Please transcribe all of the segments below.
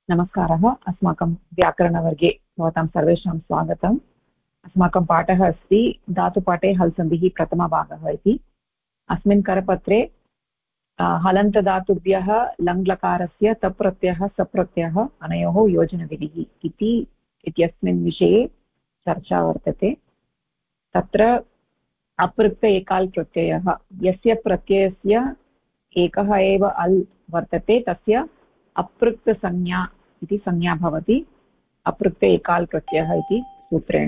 नमस्कारः। अस्माकं व्याकरणवर्गे भवतां सर्वेषां स्वागतम्। अस्माकं पाठः अस्ति धातुपाठे हल्सन्धिः प्रथमभागः इति। अस्मिन् करपत्रे हलन्तधातुभ्यः लङ्लकारस्य तप्रत्ययः सप्रत्ययः अनयोः योजनविधिः इत्यस्मिन् विषये चर्चा वर्तते। तत्र अपृक्त एकाल् प्रत्ययः यस्य प्रत्ययस्य एकः एव अल् वर्तते तस्य अपृक्तसंज्ञा इति संज्ञा भवति। अपृक्त एकाल् प्रत्ययः इति सूत्रेण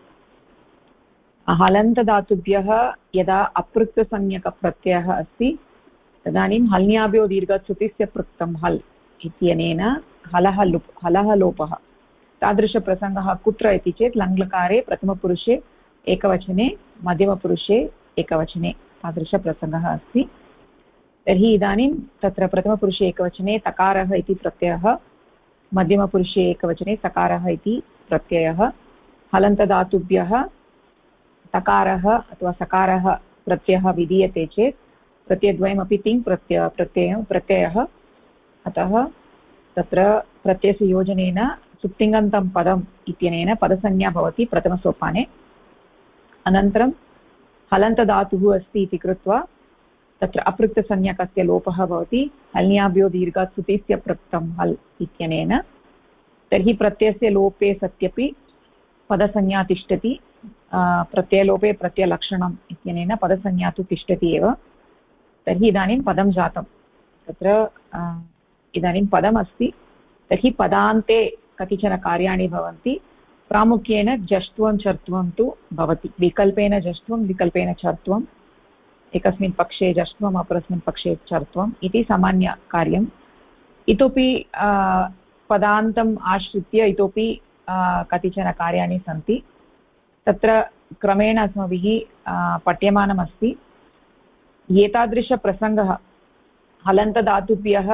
हलन्तधातुभ्यः यदा अपृक्तसंज्ञकप्रत्ययः अस्ति तदानीं हल्न्याभ्यो दीर्घच्युतिस्य पृक्तं हल् इत्यनेन हलः लोपः। तादृशप्रसङ्गः कुत्र इति चेत् लङ्लकारे प्रथमपुरुषे एकवचने मध्यमपुरुषे एकवचने तादृशप्रसङ्गः अस्ति। तर्हि इदानीं तत्र प्रथमपुरुषे एकवचने तकारः इति प्रत्ययः, मध्यमपुरुषे एकवचने सकारः इति प्रत्ययः। हलन्तधातुभ्यः तकारः अथवा सकारः प्रत्ययः विधीयते चेत् प्रत्ययद्वयमपि तिङ् प्रत्ययः, अतः तत्र प्रत्ययस्य योजनेन सुप्तिङन्तं पदम् इत्यनेन पदसंज्ञा भवति प्रथमसोपाने। अनन्तरं हलन्तधातुः अस्ति इति कृत्वा तत्र अपृक्तसंज्ञकस्य लोपः भवति। हल्न्याभ्यो दीर्घात् सुतिस्य पृक्तं हल् इत्यनेन। तर्हि प्रत्ययस्य लोपे सत्यपि पदसंज्ञा तिष्ठति। प्रत्ययलोपे प्रत्ययलक्षणम् इत्यनेन पदसंज्ञा तु तिष्ठति एव। तर्हि इदानीं पदं जातं। तत्र इदानीं पदमस्ति। तर्हि पदान्ते कतिचन कार्याणि भवन्ति। प्रामुख्येन जष्ट्वं चर्त्वं तु भवति। विकल्पेन जष्ट्वं विकल्पेन चर्त्वम्, एकस्मिन् पक्षे जष्ट्वम् अपरस्मिन् पक्षे चर्त्वम् इति सामान्यकार्यम्। इतोपि पदान्तम् आश्रित्य इतोपि कतिचन कार्याणि सन्ति। तत्र क्रमेण अस्माभिः पठ्यमानमस्ति। एतादृशप्रसङ्गः हलन्तधातुभ्यः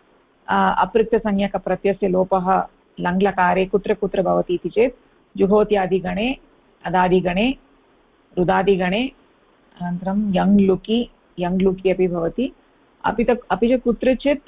अपृक्तसंज्ञकप्रत्ययस्य लोपः लङ्लकारे कुत्र कुत्र भवति इति चेत् जुहोत्यादिगणे, अदादिगणे, रुदादिगणे, अनन्तरं यङ्लुकि अपि भवति। अपि च कुत्रचित्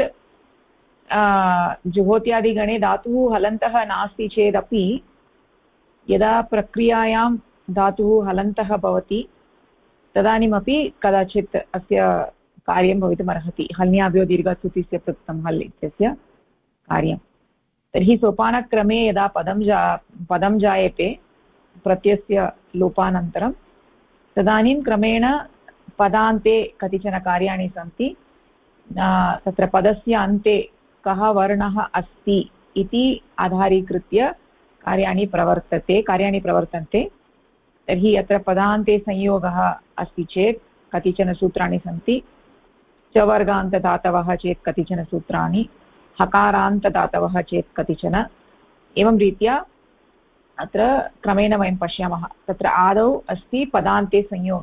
जुहोत्यादिगणे धातुः हलन्तः नास्ति चेदपि यदा प्रक्रियायां धातुः हलन्तः भवति तदानीमपि कदाचित् अस्य कार्यं भवितुमर्हति। हल्न्याभ्यो दीर्घच्युतिस्य पृक्तं हल् इत्यस्य कार्यं। तर्हि सोपानक्रमे यदा पदं जायते प्रत्ययस्य लोपानन्तरं तदानीं क्रमेण पदान्ते कतिचन कार्याणि सन्ति। तत्र पदस्य अन्ते कः वर्णः अस्ति इति आधारीकृत्य कार्याणि प्रवर्तन्ते। तर्हि अत्र पदान्ते संयोगः अस्ति चेत् कतिचन सूत्राणि सन्ति। चवर्गान्तदातवः चेत् कतिचन सूत्राणि, हकारान्तदातवः चेत् कतिचन, एवं रीत्या अत्र क्रमेण वयं पश्यामः। तत्र आदौ अस्ति पदान्ते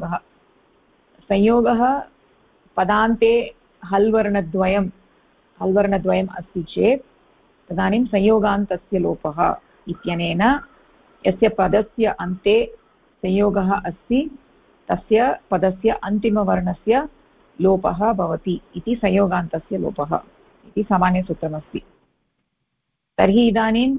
संयोगः पदान्ते हल्वर्णद्वयम् अस्ति चेत् तदानीं संयोगान्तस्य लोपः इत्यनेन यस्य पदस्य अन्ते संयोगः अस्ति तस्य पदस्य अन्तिमवर्णस्य लोपः भवति इति संयोगान्तस्य लोपः इति सामान्यसूत्रमस्ति। तर्हि इदानीं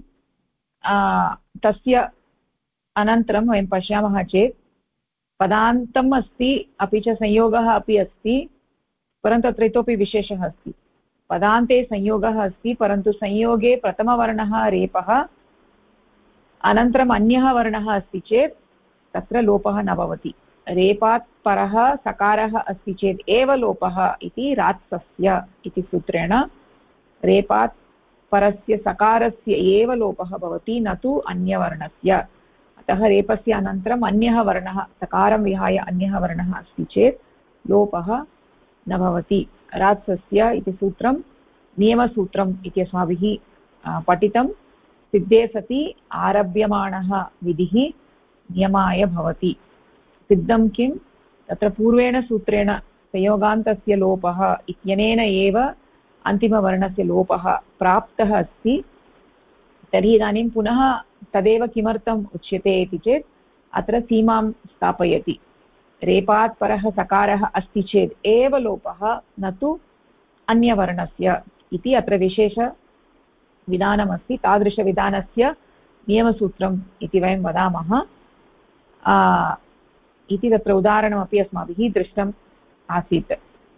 तस्य अनन्तरं वयं पश्यामः चेत् पदान्तम् अस्ति अपि च संयोगः अपि अस्ति, परन्तु अत्र इतोपि विशेषः अस्ति। पदान्ते संयोगः अस्ति परन्तु संयोगे प्रथमवर्णः रेपः, अनन्तरम् अन्यः वर्णः अस्ति चेत् तत्र लोपः न भवति। रेपात् परः सकारः अस्ति चेत् एव लोपः इति रात्सस्य इति सूत्रेण रेपात् परस्य सकारस्य एव लोपः भवति, न तु अन्यवर्णस्य। अतः रेपस्य अनन्तरम् अन्यः वर्णः सकारं विहाय अन्यः वर्णः अस्ति चेत् लोपः न भवति। रात्सस्य इति सूत्रं नियमसूत्रम् इति अस्माभिः पठितं। सिद्धे सति आरभ्यमाणः विधिः नियमाय भवति। सिद्धं किं? तत्र पूर्वेण सूत्रेण संयोगान्तस्य लोपः इत्यनेन एव अन्तिमवर्णस्य लोपः प्राप्तः अस्ति। तर्हि इदानीं पुनः तदेव किमर्थम् उच्यते इति चेत् अत्र सीमां स्थापयति। रेपात् परः सकारः अस्ति चेत् एव लोपः, न तु अन्यवर्णस्य इति अत्र विधानमस्ति तादृशविधानस्य नियमसूत्रम् इति वयं वदामः इति तत्र उदाहरणमपि अस्माभिः दृष्टम् आसीत्।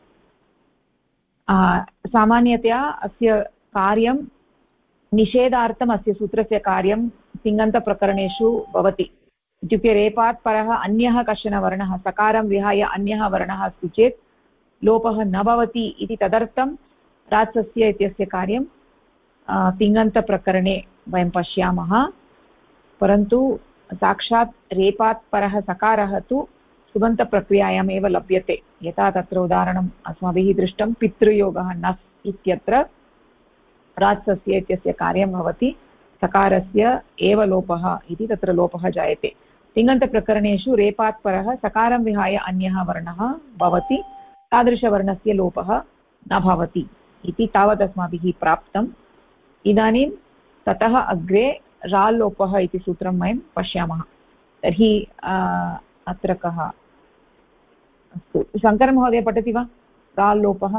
सामान्यतया अस्य कार्यं निषेधार्थम् अस्य सूत्रस्य कार्यं तिङन्तप्रकरणेषु भवति। इत्युक्ते रेपात् परः अन्यः कश्चन वर्णः सकारं विहाय अन्यः वर्णः अस्ति चेत् लोपः न भवति इति तदर्थं रात्सस्य इत्यस्य कार्यं तिङन्तप्रकरणे वयं पश्यामः। परन्तु साक्षात् रेपात् परः सकारः तु सुबन्तप्रक्रियायामेव लभ्यते। यथा तत्र उदाहरणम् अस्माभिः दृष्टं पितृयोगः नस् इत्यत्र रात्सस्य इत्यस्य कार्यं भवति सकारस्य एव लोपः इति तत्र लोपः जायते। तिङन्तप्रकरणेषु रेपात् परः सकारं विहाय अन्यः वर्णः भवति तादृशवर्णस्य लोपः न भवति इति तावत् अस्माभिः प्राप्तम्। इदानीं ततः अग्रे राल्लोपः इति सूत्रं वयं पश्यामः। तर्हि अत्र कः अस्तु शङ्करमहोदय पठति वा राल्लोपः?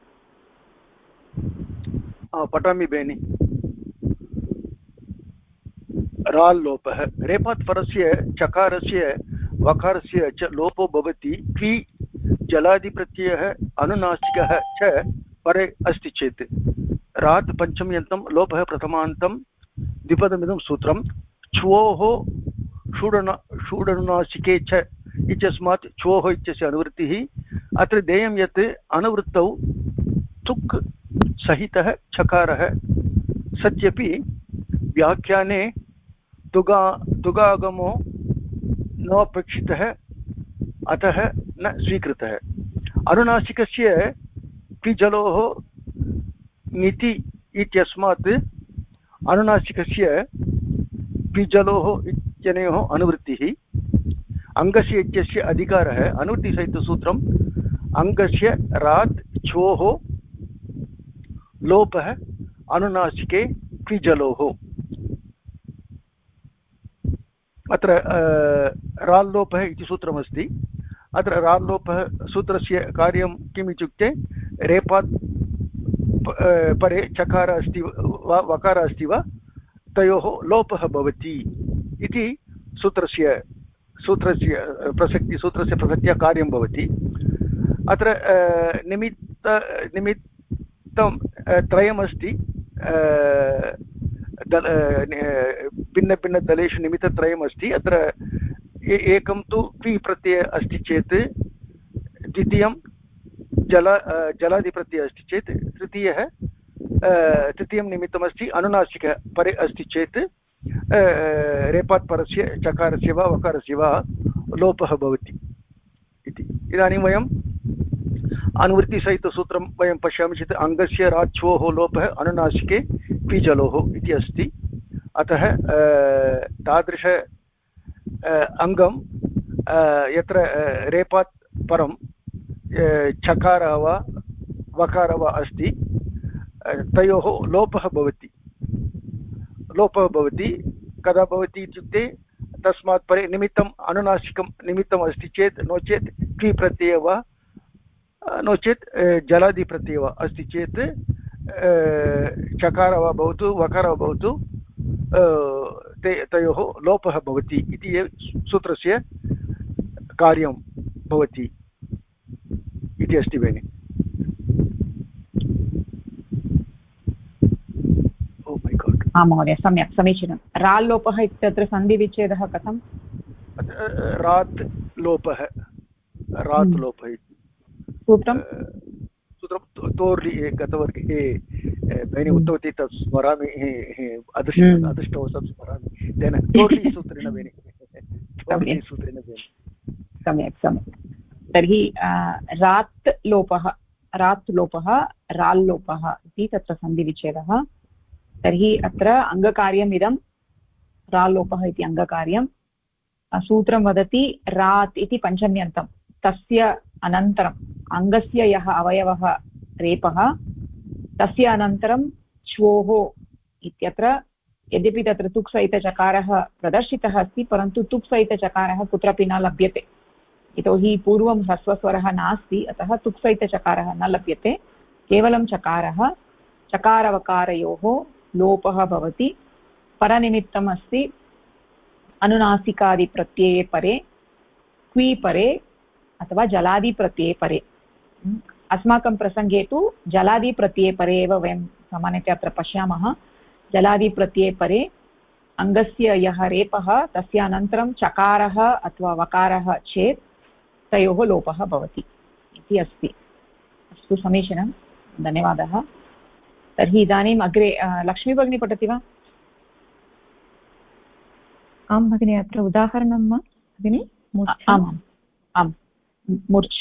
पठामि बेनि। राल्लोपः रेपात् परस्य चकारस्य वकारस्य च लोपो भवति क्वि जलादिप्रत्ययः अनुनासिकः च परे अस्ति चेत्। रात् पञ्चम्यन्तं लोपः प्रथमान्तं द्विपदमिदं सूत्रं च्वोः षूडनुनासिके च इत्यस्मात् च्वोः इत्यस्य अनुवृत्तिः। अत्र देयं यत् अनुवृत्तौ तुक् सहितः चकारः सत्यपि व्याख्याने तुगागमो नोपेक्षितः अतः न स्वीकृतः। अनुनासिकस्य क्विजलोः नीति इत्यस्मात् अनुनासिकस्य क्विजलोः इत्यनयोः अनुवृत्तिः। अङ्गस्य इत्यस्य अधिकारः अनुवृत्तिसहितसूत्रम् अङ्गस्य रात् च्वोः लोपः अनुनासिके क्विजलोः। अत्र राल्लोपः इति सूत्रमस्ति। अत्र राल्लोपः सूत्रस्य कार्यं किम् इत्युक्ते रेपात् परे चकार अस्ति वा वकार अस्ति वा तयोः लोपः भवति इति सूत्रस्य प्रसक्त्या कार्यं भवति। अत्र निमित्तं त्रयमस्ति। भिन्नभिन्नदलेषु निमित्तत्रयमस्ति। अत्र एकं तु क्वि प्रत्ययः अस्ति चेत्, द्वितीयं जलादिप्रत्ययः अस्ति चेत्, तृतीयं निमित्तमस्ति अनुनासिकः परे अस्ति चेत् रेपात् परस्य चकारस्य वा वकारस्य वा लोपः भवति इति। इदानीं वयम् अनुवृत्तिसहितसूत्रं वयं पश्यामः चेत् अङ्गस्य राच्छोः लोपः अनुनासिके क्विजलोः इति अस्ति। अतः तादृश अङ्गं यत्र रेपात् परं चकारः वा वकारः वा अस्ति तयोः लोपः भवति। कदा भवति इत्युक्ते तस्मात् परे निमित्तम् अनुनासिकं निमित्तम् अस्ति चेत्, नो चेत् क्वि प्रत्ययः वा नो चेत् जलादिप्रत्ययः वा अस्ति चेत् चकारः वा भवतु वकारः वा भवतु तयोः लोपः भवति इति सूत्रस्य कार्यं भवति इति अस्ति बेनि। आं महोदय, सम्यक्, समीचीनं। राल्लोपः इत्यत्र सन्धिविच्छेदः कथं? रात् लोपः इति सूत्रं तोर्लि गतवर्गे भगिनी उक्तवती तत् स्मरामि, अदृष्टौ तत् स्मरामि, तेन तोर्लि सूत्रेण बेनि। सम्यक्। तर्हि रात् लोपः राल्लोपः इति तत्र सन्धिविच्छेदः। तर्हि अत्र अङ्गकार्यमिदं राल्लोपः इति अङ्गकार्यं। सूत्रं वदति रात् इति पञ्चम्यन्तं, तस्य अनन्तरम् अङ्गस्य यः अवयवः रेपः तस्य अनन्तरं च्वोः इत्यत्र, यद्यपि तत्र तुक्सहितचकारः प्रदर्शितः अस्ति परन्तु तुक्सहितचकारः कुत्रापि न लभ्यते, यतोहि पूर्वं ह्रस्वस्वरः नास्ति, अतः तुक्सहितचकारः न लभ्यते। केवलं चकारः, चकारवकारयोः लोपः भवति परनिमित्तम् अस्ति अनुनासिकादिप्रत्यये परे क्वी परे अथवा जलादिप्रत्यये परे अस्माकं प्रसङ्गे तु जलादिप्रत्यये परे एव वयं सामान्यतया अत्र पश्यामः जलादिप्रत्यये परे अङ्गस्य यः रेपः तस्य अनन्तरं चकारः अथवा वकारः चेत् तयोः लोपः भवति इति अस्ति। अस्तु समीचीनं धन्यवादः। तर्हि इदानीम् अग्रे लक्ष्मी भगिनी पठति वा? आं भगिनि अत्र उदाहरणं वा भगिनि? आमाम् आम् मूर्च्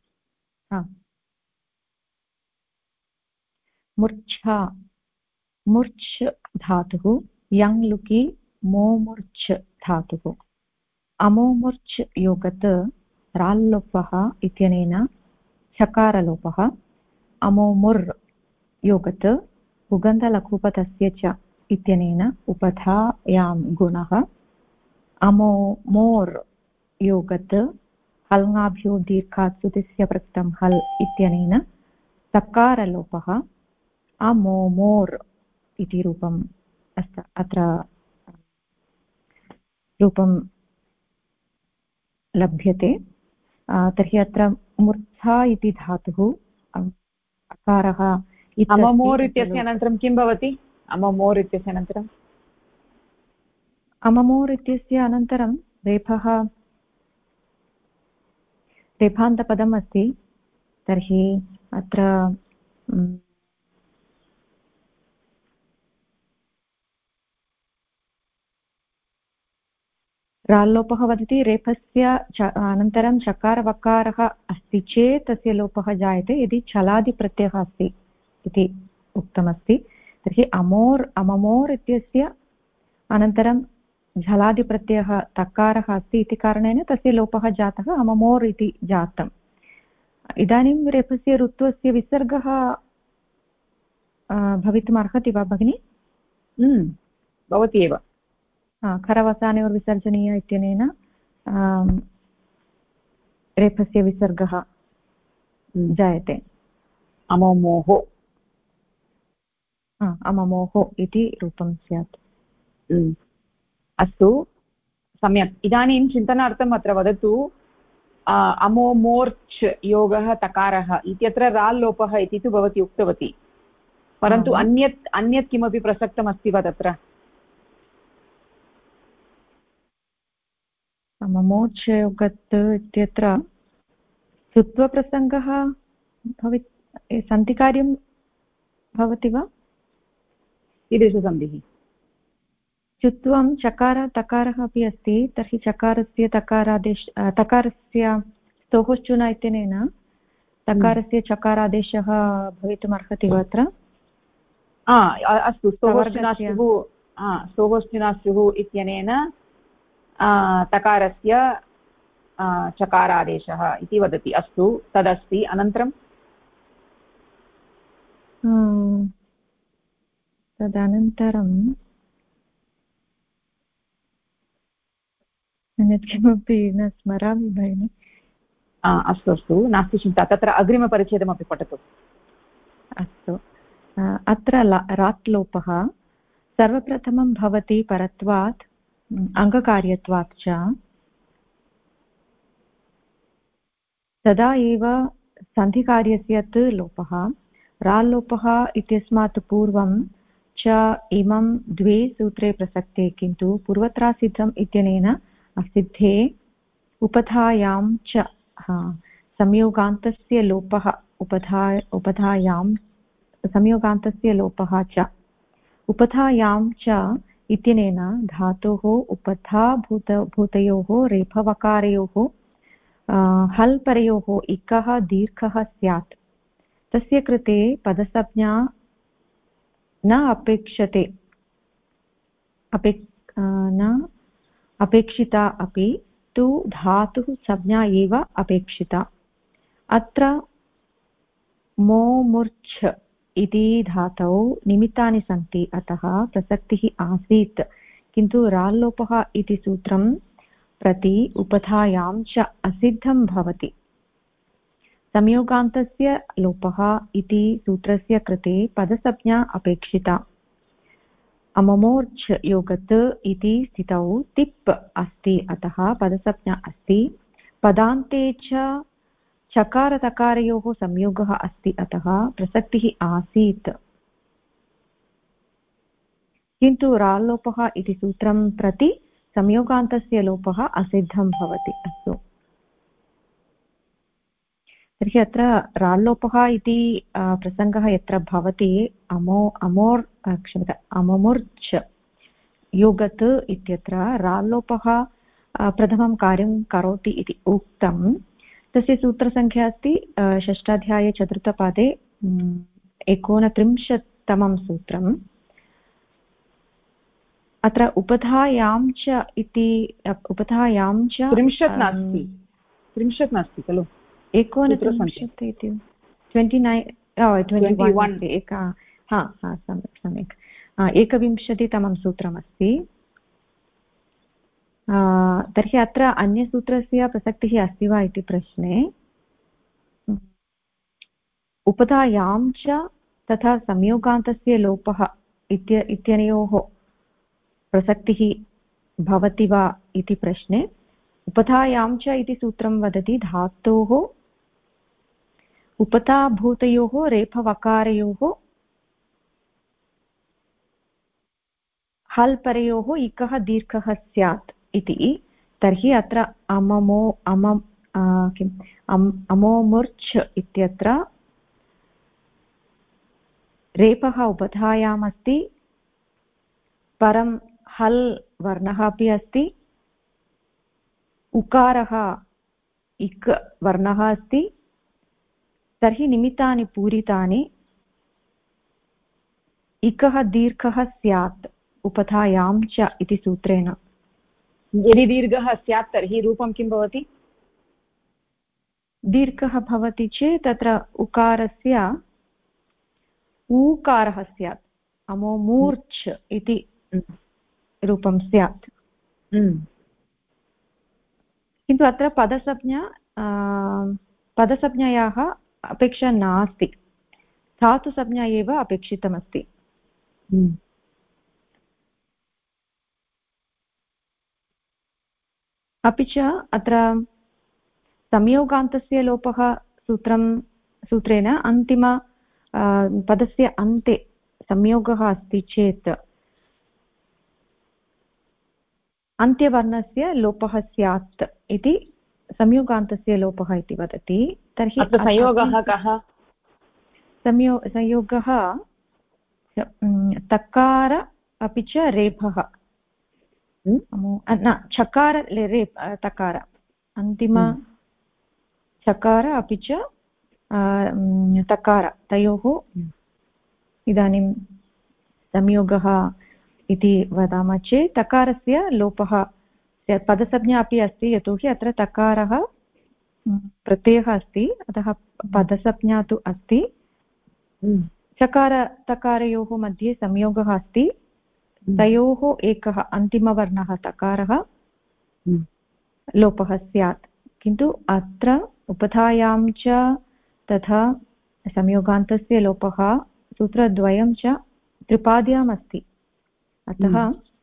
मूर्च्छा मूर्च् धातुः यङ् लुकि मोमूर्च् धातुः अमोमूर्च् योगत् राल्लोपः इत्यनेन चकारलोपः अमोमुर् योगत् उगन्धलघुपतस्य च इत्यनेन उपधायां गुणः अमोमोर् योगत् हल्ङ्गाभ्यो दीर्घात् सुतिस्य प्रकृतं हल् इत्यनेन सकारलोपः अमोमोर् इति रूपम् अस्ति। अत्र रूपं लभ्यते। तर्हि अत्र मूर्च्छा इति धातुः अकारः अममोर् इत्यस्य अनन्तरं किं भवति? अममोर् इत्यस्य अनन्तरम् अममोर् इत्यस्य अनन्तरं रेफान्तपदम् अस्ति। तर्हि अत्र राल्लोपः वदति रेफस्य अनन्तरं चकारवकारः अस्ति चेत् तस्य लोपः जायते यदि चलादिप्रत्ययः अस्ति इति उक्तमस्ति। तर्हि अममोर् इत्यस्य अनन्तरं झलादिप्रत्ययः तकारः अस्ति इति कारणेन तस्य लोपः जातः अममोर् इति जातम्। इदानीं रेफस्य ऋत्वस्य विसर्गः भवितुम् अर्हति वा भगिनि? भवति एव। खरवसानयोर्विसर्जनीय इत्यनेन रेफस्य विसर्गः जायते अममोः अममोः इति रूपं स्यात्। अस्तु सम्यक्। इदानीं चिन्तनार्थम् अत्र वदतु अमोमोर्च् योगः तकारः इत्यत्र राल् लोपः इति तु भवती उक्तवती, परन्तु अन्यत् किमपि प्रसक्तमस्ति वा तत्र? अममोर्च् योगत् इत्यत्र सुत्वप्रसङ्गः सन्धिकार्यं भवति वा? कीदृशसन्धिः? चुत्वं चकार तकारः अपि अस्ति। तर्हि चकारस्य तकारस्य स्तोहोश्चुना इत्यनेन तकारस्य चकारादेशः भवितुम् अर्हति वा अत्र? अस्तु स्तोहोश्चुना स्युः इत्यनेन तकारस्य चकारादेशः इति वदति। अस्तु तदस्ति। अनन्तरं तदनन्तरं अन्यत् किमपि न स्मरामि भगिनि। अस्तु अस्तु नास्ति चिन्ता। तत्र अग्रिमपरिच्छेदमपि पठतु। अस्तु अत्र रात् लोपः सर्वप्रथमं भवति परत्वात् अङ्गकार्यत्वात् च तदा एव सन्धिकार्यस्य त् लोपः राल्लोपः इत्यस्मात् पूर्वं च इमं द्वे सूत्रे प्रसक्ते किन्तु पूर्वत्रासिद्धम् इत्यनेन असिद्धे उपधायां च संयोगान्तस्य लोपः उपधायां संयोगान्तस्य लोपः च उपधायां च इत्यनेन धातोः उपधाभूतयोः रेफवकारयोः हल् परयोः इकः दीर्घः स्यात्। तस्य कृते पदसंज्ञा न अपेक्षिता अपि तु धातुः संज्ञा एव अपेक्षिता। अत्र मोमूर्च् इति धातौ निमित्तानि सन्ति अतः प्रसक्तिः आसीत्, किन्तु राल्लोपः इति सूत्रं प्रति उपधायां च असिद्धं भवति। संयोगान्तस्य लोपः इति सूत्रस्य कृते पदसंज्ञा अपेक्षिता। अममोर्च् योगत् इति स्थितौ तिप् अस्ति, अतः पदसंज्ञा अस्ति। पदान्ते च चकारतकारयोः संयोगः अस्ति, अतः प्रसक्तिः आसीत्। किन्तु राल्लोपः इति सूत्रं प्रति संयोगान्तस्य लोपः असिद्धं भवति। अस्तु, तर्हि अत्र राल्लोपः इति प्रसङ्गः यत्र भवति अममुर्च् योगत् इत्यत्र राल्लोपः प्रथमं कार्यं करोति इति उक्तं। तस्य सूत्रसङ्ख्या अस्ति षष्ठाध्याये चतुर्थपादे 29तमं सूत्रम्। अत्र उपधायां च इति उपधायां च 30 नास्ति, 30 नास्ति खलु, 29 इति 21 सम्यक् 21तमं सूत्रमस्ति। तर्हि अत्र अन्यसूत्रस्य प्रसक्तिः अस्ति वा इति प्रश्ने उपधायां च तथा संयोगान्तस्य लोपः इत्यनयोः प्रसक्तिः भवति वा इति प्रश्ने उपधायां च इति सूत्रं वदति धातोः उपधाभूतयोः रेफवकारयोः हल् परयोः इकः दीर्घः स्यात् इति। तर्हि अत्र अमोमुर्च् इत्यत्र रेफः उपधायाम् अस्ति, परं हल् वर्णः अपि अस्ति, उकारः इक् वर्णः अस्ति। तर्हि निमित्तानि पूरितानि, इकः दीर्घः स्यात् उपधायां च इति सूत्रेण। यदि दीर्घः स्यात् तर्हि रूपं किं भवति? दीर्घः भवति चेत् तत्र उकारस्य ऊकारः स्यात्, अमोमूर्च् इति रूपं स्यात्। किन्तु अत्र पदसंज्ञायाः अपेक्षा नास्ति, धातुसंज्ञा एव अपेक्षितमस्ति। अपि च अत्र संयोगान्तस्य लोपः सूत्रेण अन्तिम पदस्य अन्ते संयोगः अस्ति चेत् अन्त्यवर्णस्य लोपः स्यात् इति संयोगान्तस्य लोपः इति वदति। तर्हि संयोगः कः? संयोगः तकार अपि च रेफः, न चकार रेप् तकार, अन्तिम चकार अपि च तकार, तयोः इदानीं संयोगः इति वदामः चेत् तकारस्य लोपः पदसंज्ञा अपि अस्ति, यतोहि अत्र तकारः प्रत्ययः अस्ति, अतः पदसंज्ञा तु अस्ति। चकार तकारयोः मध्ये संयोगः अस्ति, तयोः एकः अन्तिमवर्णः तकारः लोपः स्यात्। किन्तु अत्र उपधायां च तथा संयोगान्तस्य लोपः सूत्रद्वयं च त्रिपाद्याम् अस्ति, अतः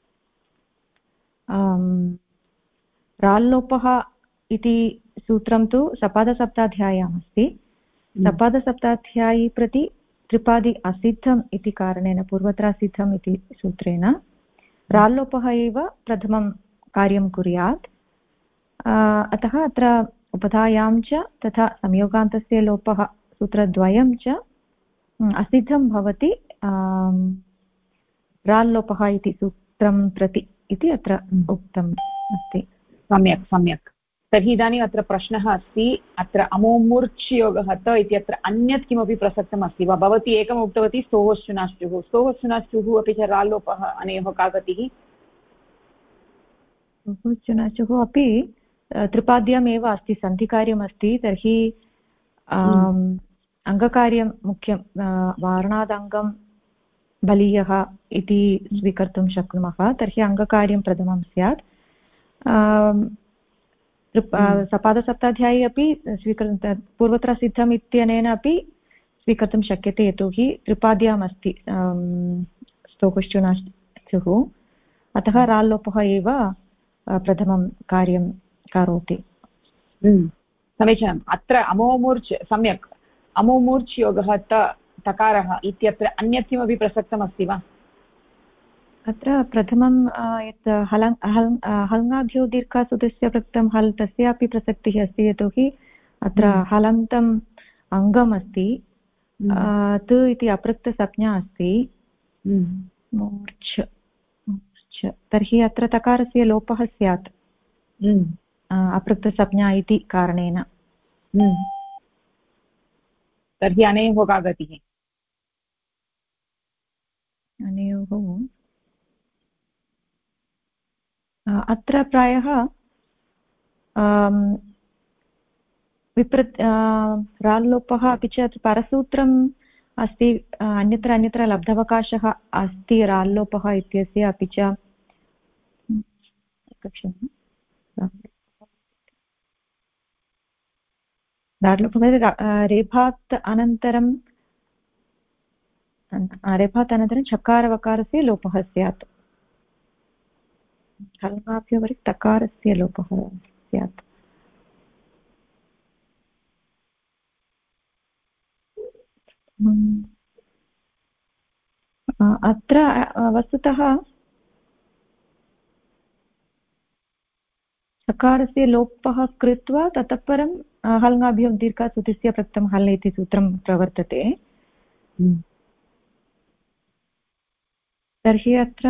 राल्लोपः इति सूत्रं तु सपादसप्ताध्याय्याम् अस्ति। सपादसप्ताध्यायी प्रति त्रिपादि असिद्धम् इति कारणेन पूर्वत्रासिद्धम् इति सूत्रेण राल्लोपः एव प्रथमं कार्यं कुर्यात्। अतः अत्र उपधायां च तथा संयोगान्तस्य लोपः सूत्रद्वयं च असिद्धं भवति राल्लोपः इति सूत्रं प्रति इति अत्र उक्तम् अस्ति। सम्यक् सम्यक्। तर्हि इदानीम् अत्र प्रश्नः अस्ति, अत्र अमोमूर्च् योगः त इत्यत्र अन्यत् किमपि प्रसक्तम् अस्ति वा? भवती एकम् उक्तवती स्तोश्चुनाश्चुः, स्तोश्चुनाश्चुः अपि च राल्लोपः अनयोः का गतिः? स्तोश्चुनाश्चुः अपि त्रिपाद्यम् एव अस्ति, सन्धिकार्यमस्ति। तर्हि अङ्गकार्यं मुख्यं, वारणादङ्गं बलीयः इति स्वीकर्तुं शक्नुमः। तर्हि अङ्गकार्यं प्रथमं स्यात्। सपादसप्ताध्यायी अपि पूर्वत्र सिद्धम् इत्यनेन अपि स्वीकर्तुं शक्यते, यतोहि त्रिपाद्याम् अस्ति स्युः अतः राल्लोपः एव प्रथमं कार्यं करोति। समीचीनम्। अत्र अमोमूर्च् सम्यक् अमोमूर्च् योगः तकारः इत्यत्र अन्यत् किमपि प्रसक्तमस्ति वा? अत्र प्रथमं यत् हलङ्गाभ्यो दीर्घासुतस्य प्रक्तं हल् तस्यापि प्रसक्तिः अस्ति यतोहि अत्र हलन्तम् अङ्गमस्ति तु इति अपृक्तसंज्ञा अस्ति मूर्च् तर्हि अत्र तकारस्य लोपः स्यात् अपृक्तसंज्ञा इति कारणेन। तर्हि अनयोः का गतिः? अनयोः अत्र प्रायः राल्लोपः अपि च परसूत्रम् अस्ति अन्यत्र अन्यत्र लब्धवकाशः अस्ति राल्लोपः इत्यस्य अपि च रेफात् अनन्तरं चकारवकारस्य लोपः स्यात् हलङ्गाभ्योपरि तकारस्य लोपः स्यात्। अत्र वस्तुतः चकारस्य लोपः कृत्वा ततः परं हलङ्गाभ्यो दीर्घासुतस्य प्रक्तं हल् इति सूत्रं प्रवर्तते। तर्हि अत्र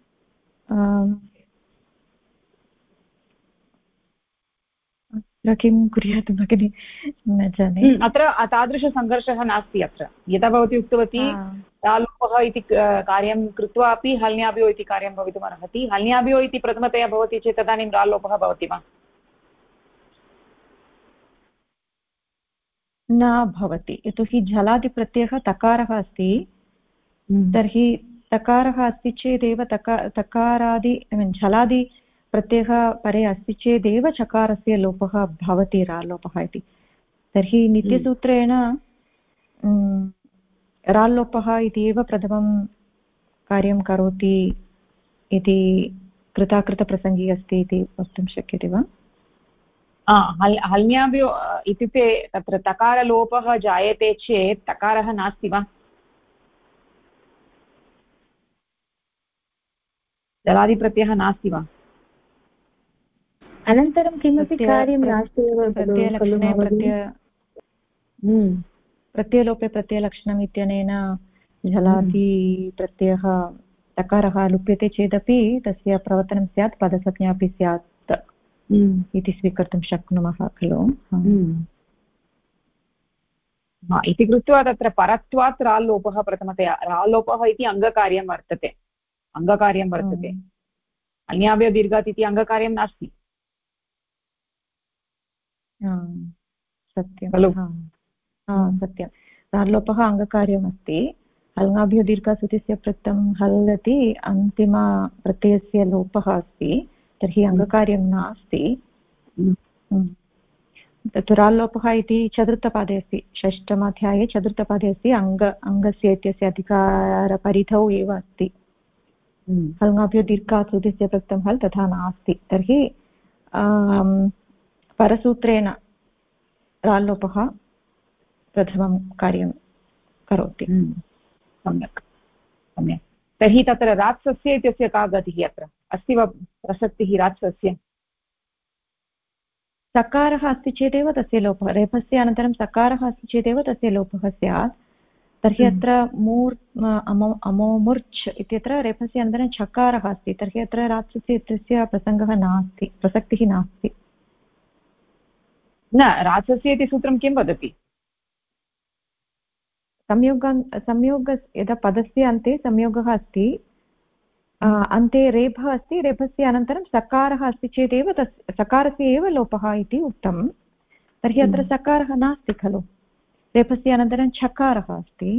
किं कुर्यात् भगिनि न जाने। अत्र तादृशसङ्घर्षः नास्ति। अत्र यदा भवती उक्तवती रालोपः इति कार्यं कृत्वा अपि हल्न्याभ्यो इति कार्यं भवितुमर्हति। हल्न्याभ्यो इति प्रथमतया भवति चेत् तदानीं राल्लोपः भवति वा? न भवति यतोहि झलादिप्रत्ययः तकारः अस्ति। तर्हि तकारः अस्ति चेदेव तकारादि झलादि प्रत्ययः परे अस्ति चेदेव चकारस्य लोपः भवति राल्लोपः इति। तर्हि नित्यसूत्रेण राल्लोपः इति एव प्रथमं कार्यं करोति इति कृताकृतप्रसङ्गी अस्ति इति वक्तुं शक्यते वा? हल्न्याभ्यो इत्युक्ते तत्र तकारलोपः जायते चेत् तकारः नास्ति वा? जलादिप्रत्ययः नास्ति वा? अनन्तरं किमपि कार्यं नास्ति एव प्रत्ययलक्षणे प्रत्ययलोपे प्रत्ययलक्षणम् इत्यनेन झलादिप्रत्ययः तकारः लुप्यते चेदपि तस्य प्रवर्तनं स्यात् पदसंज्ञा अपि स्यात् इति स्वीकर्तुं शक्नुमः खलु। इति कृत्वा तत्र परत्वात् राल्लोपः प्रथमतया राल्लोपः इति अङ्गकार्यं वर्तते अन्याभ्यो दीर्घात् इति अङ्गकार्यं नास्ति। सत्यं खलु? सत्यं राल्लोपः अङ्गकार्यमस्ति। हलङ्गाभ्यो दीर्घासुतस्य प्रक्तं हल् इति अन्तिमप्रत्ययस्य लोपः अस्ति। तर्हि अङ्गकार्यं नास्ति। तत् राल्लोपः इति चतुर्थपादे अस्ति। षष्ठमाध्याये चतुर्थपादे अस्ति। अङ्गस्य इत्यस्य अधिकारपरिधौ एव अस्ति। हलङ्गाभ्यो दीर्घासुतस्य प्रक्तं हल् तथा नास्ति। तर्हि परसूत्रेण राल्लोपः प्रथमं कार्यं करोति। सम्यक् सम्यक्। तर्हि तत्र रात्सस्य इत्यस्य का गतिः अत्र अस्ति वा प्रसक्तिः? रात्सस्य सकारः अस्ति चेदेव तस्य लोपः। रेफस्य अनन्तरं सकारः अस्ति चेदेव तस्य लोपः स्यात्। तर्हि अत्र अमोमुर्च् इत्यत्र रेफस्य अनन्तरं छकारः अस्ति। तर्हि अत्र रात्सस्य इत्यस्य प्रसङ्गः नास्ति, प्रसक्तिः नास्ति। न, रात्सस्य इति सूत्रं किं वदति? संयोग यदा पदस्य अन्ते संयोगः अस्ति, अन्ते रेफः अस्ति, रेफस्य अनन्तरं सकारः अस्ति चेदेव सकारस्य एव लोपः इति उक्तं। तर्हि अत्र सकारः नास्ति खलु, रेफस्य अनन्तरं छकारः अस्ति।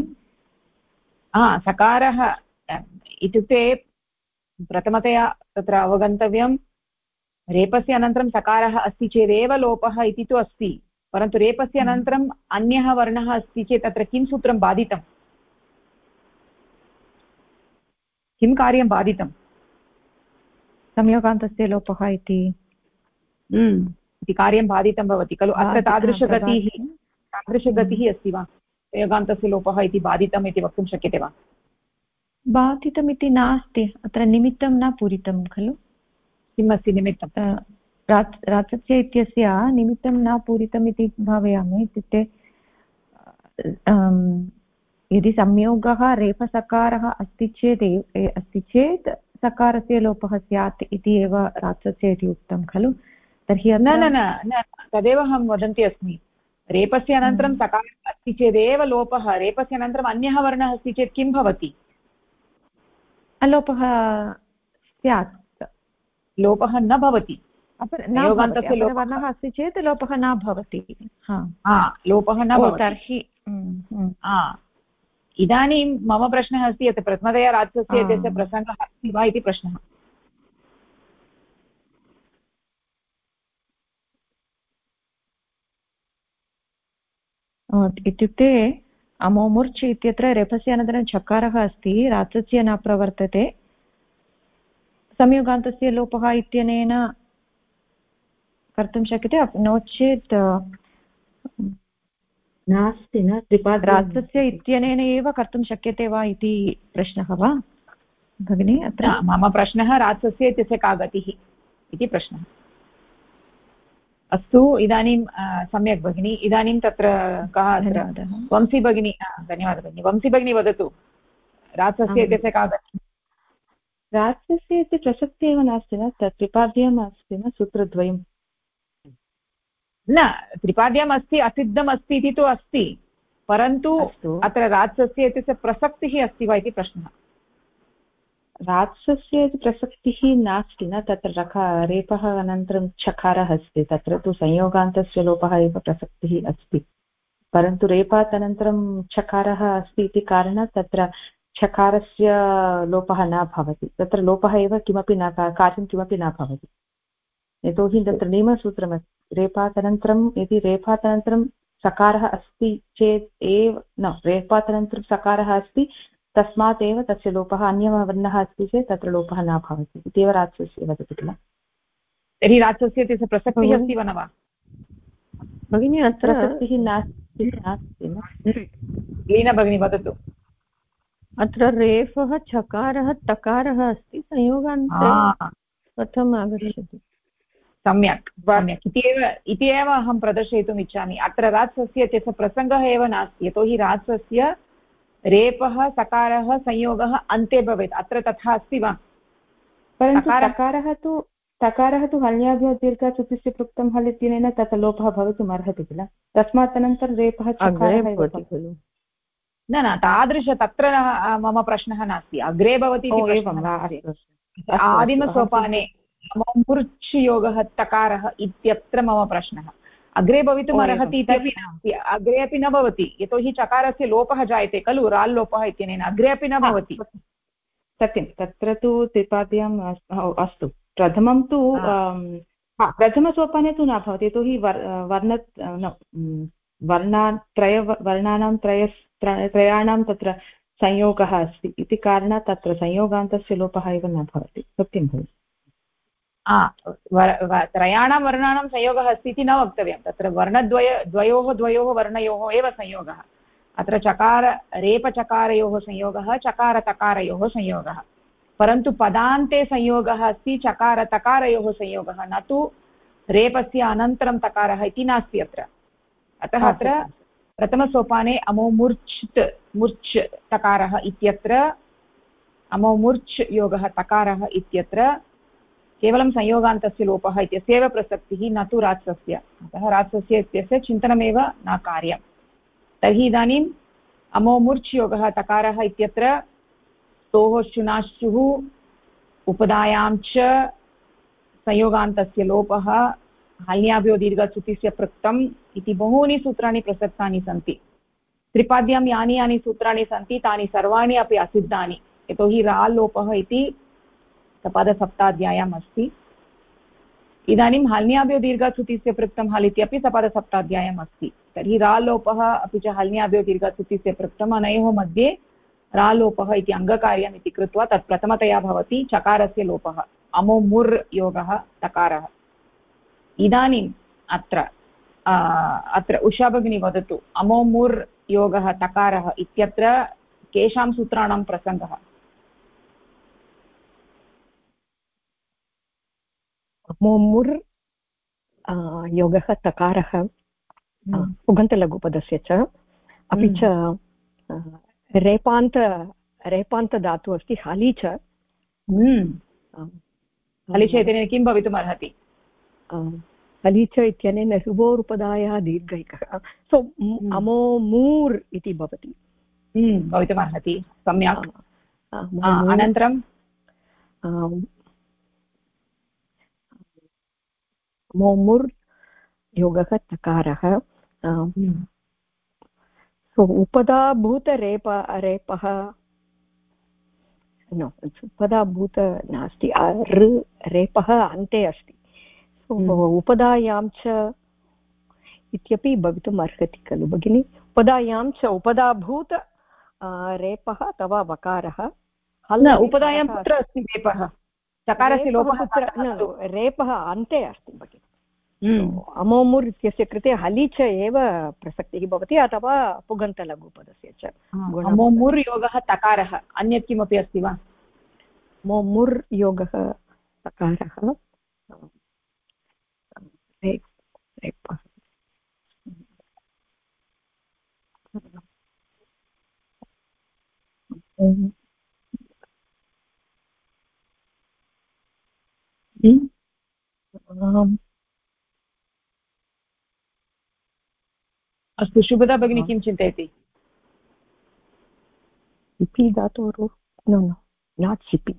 सकारः इत्युक्ते प्रथमतया तत्र अवगन्तव्यं, रेपस्य अनन्तरं सकारः अस्ति चेदेव लोपः इति तु अस्ति, परन्तु रेपस्य अनन्तरम् अन्यः वर्णः अस्ति चेत् तत्र किं सूत्रं बाधितम्? किं कार्यं बाधितं? संयोगान्तस्य लोपः इति इति कार्यं बाधितं भवति खलु। अत्र तादृशगतिः अस्ति वा? संयोगान्तस्य लोपः इति बाधितम् इति वक्तुं शक्यते वा? बाधितमिति नास्ति, अत्र निमित्तं न पूरितं खलु। किम् अस्ति निमित्तं? रात्सस्य इत्यस्य निमित्तं न पूरितम् इति भावयामि। इत्युक्ते यदि संयोगः रेफसकारः अस्ति चेत् सकारस्य लोपः स्यात् इति एव रात्सस्य इति उक्तं खलु। तर्हि न न न तदेव अहं वदन्ती अस्मि। रेपस्य अनन्तरं सकारः अस्ति चेदेव लोपः, रेपस्य अनन्तरम् अन्यः वर्णः अस्ति चेत् किं भवति? अलोपः स्यात्। लोपः न भवति। वर्णः अस्ति चेत् लोपः न भवति। लोपः न भवति। तर्हि इदानीं मम प्रश्नः अस्ति यत् प्रथमतया रात्सस्य इत्यस्य प्रसङ्गः अस्ति वा इति प्रश्नः। इत्युक्ते अमोमुर्च् इत्यत्र रेफस्य अनन्तरं चकारः अस्ति, रात्सस्य न प्रवर्तते, संयोगान्तस्य लोपः इत्यनेन कर्तुं शक्यते, नो चेत् नास्ति न रात्सस्य इत्यनेन एव कर्तुं शक्यते वा इति प्रश्नः वा भगिनी? अत्र मम प्रश्नः रात्सस्य इत्यस्य का गतिः इति प्रश्नः। अस्तु, इदानीं सम्यक् भगिनी। इदानीं तत्र कः अत्र वंशी भगिनी? धन्यवादः भगिनी। वंशी भगिनी वदतु, रात्सस्य इत्यस्य का गतिः? रात्सस्य इति प्रसक्तिः एव नास्ति न, तत् त्रिपाद्यम् अस्ति न, सूत्रद्वयं न। त्रिपाद्यम् अस्ति, असिद्धम् अस्ति इति तु अस्ति, परन्तु अत्र रात्सस्य इत्यस्य प्रसक्तिः अस्ति वा इति प्रश्नः। रात्सस्य इति प्रसक्तिः नास्ति न, तत्र रेपः अनन्तरं चकारः अस्ति, तत्र तु संयोगान्तस्य लोपः एव प्रसक्तिः अस्ति, परन्तु रेपात् अनन्तरं चकारः अस्ति इति कारणात् तत्र चकारस्य लोपः न भवति, तत्र लोपः एव किमपि न, कार्यं किमपि न भवति। यतोहि तत्र नियमसूत्रमस्ति, रेपात् अनन्तरं यदि रेपात् अनन्तरं सकारः अस्ति चेत् एव न, रेपात् अनन्तरं सकारः अस्ति तस्मात् एव तस्य लोपः, अन्यवर्णः अस्ति चेत् तत्र लोपः न भवति इत्येव रात्सस्य वदति किल। तर्हि रात्सस्य इत्यस्य प्रसक्तिः अस्ति वा न वा भगिनी? अत्र प्रसक्तिः नास्ति न। लीना भगिनी वदतु। अत्र रेफः चकारः तकारः अस्ति, संयोगान्ते कथम् आगच्छति? सम्यक् सम्यक् इति एव अहं प्रदर्शयितुम् इच्छामि। अत्र रात्सस्य इत्यस्य प्रसङ्गः एव नास्ति, यतोहि रात्सस्य रेपः सकारः संयोगः अन्ते भवेत्, अत्र तथा अस्ति वा? परन्तु तकारः तु हल्याभ्यो दीर्घात् सुतिस्य पृक्तं हल् इत्यनेन तत् लोपः भवितुम् अर्हति किल, तस्मात् अनन्तरं रेपः चकारः भवति खलु। न तादृश तत्र मम प्रश्नः नास्ति, अग्रे भवति। आदिमसोपाने मुर्च् योगः तकारः इत्यत्र मम प्रश्नः। अग्रे भवितुम् अर्हति इत्यपि नास्ति, अग्रे अपि न भवति, यतोहि चकारस्य लोपः जायते खलु, राल् लोपः इत्यनेन अग्रे अपि न भवति। सत्यं, तत्र तु त्रिपाद्याम् अस्तु, प्रथमं तु प्रथमसोपाने तु न भवति, यतोहि वर्णानां त्रयाणां तत्र संयोगः अस्ति इति कारणात् तत्र संयोगान्तस्य लोपः एव न भवति। सत्यं भवति। त्रयाणां वर्णानां संयोगः अस्ति इति न वक्तव्यं, तत्र द्वयोः वर्णयोः एव संयोगः। अत्र रेपचकारयोः संयोगः, चकारतकारयोः संयोगः, परन्तु पदान्ते संयोगः अस्ति चकारतकारयोः संयोगः, न तु रेपस्य अनन्तरं तकारः इति नास्ति अत्र। अतः अत्र प्रथमसोपाने मुर्च् तकारः इत्यत्र, मुर्च् योगः तकारः इत्यत्र केवलं संयोगान्तस्य लोपः इत्यस्यैव प्रसक्तिः, न तु रात्सस्य। अतः रात्सस्य इत्यस्य चिन्तनमेव न कार्यं। तर्हि इदानीम् अमोमुर्च् योगः तकारः इत्यत्र स्तोः शुनाश्चुः उपधायां च संयोगान्तस्य लोपः, हल्याभ्यो दीर्घसुतिस्य पृक्तम् इति बहूनि सूत्राणि प्रसक्तानि सन्ति। त्रिपाद्यां यानि यानि सूत्राणि सन्ति तानि सर्वाणि अपि असिद्धानि, यतोहि राल् लोपः इति सपादसप्ताध्याय्याम् अस्ति। इदानीं हल्याभ्यो दीर्घसुतिस्य पृक्तं हल् इत्यपि सपादसप्ताध्याय्याम् अस्ति। तर्हि राल् लोपः अपि च हल्याभ्यो दीर्घसुतिस्य पृक्तम्, अनयोः मध्ये रालोपः इति अङ्गकार्यम् इति कृत्वा तत् प्रथमतया भवति चकारस्य लोपः अमोमुर् योगः तकारः। इदानीम् अत्र उषा भगिनी वदतु अमोमुर् योगः तकारः इत्यत्र केषां सूत्राणां प्रसङ्गः? अमोमुर् योगः तकारः पुगन्तलघुपदस्य च अपि च रेपान्तधातुः अस्ति हलि च। हलि च इत्यनेन किं भवितुम् अर्हति? हलि च इत्यनेन ऋभोरुपधायाः दीर्घैकः, सो अमोमूर् इति भवति, भवितुम् अर्हति। सम्यक्। अनन्तरं अमोमुर् योगः तकारः। सो उपधाभूतरेपः न, उपधाभूत नास्ति, रेपः अन्ते अस्ति। उपधायां च इत्यपि भवितुम् अर्हति खलु भगिनि? उपधायां च उपधाभूत रेपः अथवा वकारः। उपधायां कुत्र अस्ति रेपः? चकारस्य लोपः रेपः अन्ते अस्ति भगिनि। अमोमुर् इत्यस्य कृते हलि च एव प्रसक्तिः भवति अथवा पुगन्तलघुपदस्य च। अमोमुर् योगः तकारः, अन्यत् किमपि अस्ति वा? अमोमुर् योगः तकारः अस्तु, शुभदा भगिनी किं चिन्तयति? शिपि धातोः? नो नो, नाट् शिपि।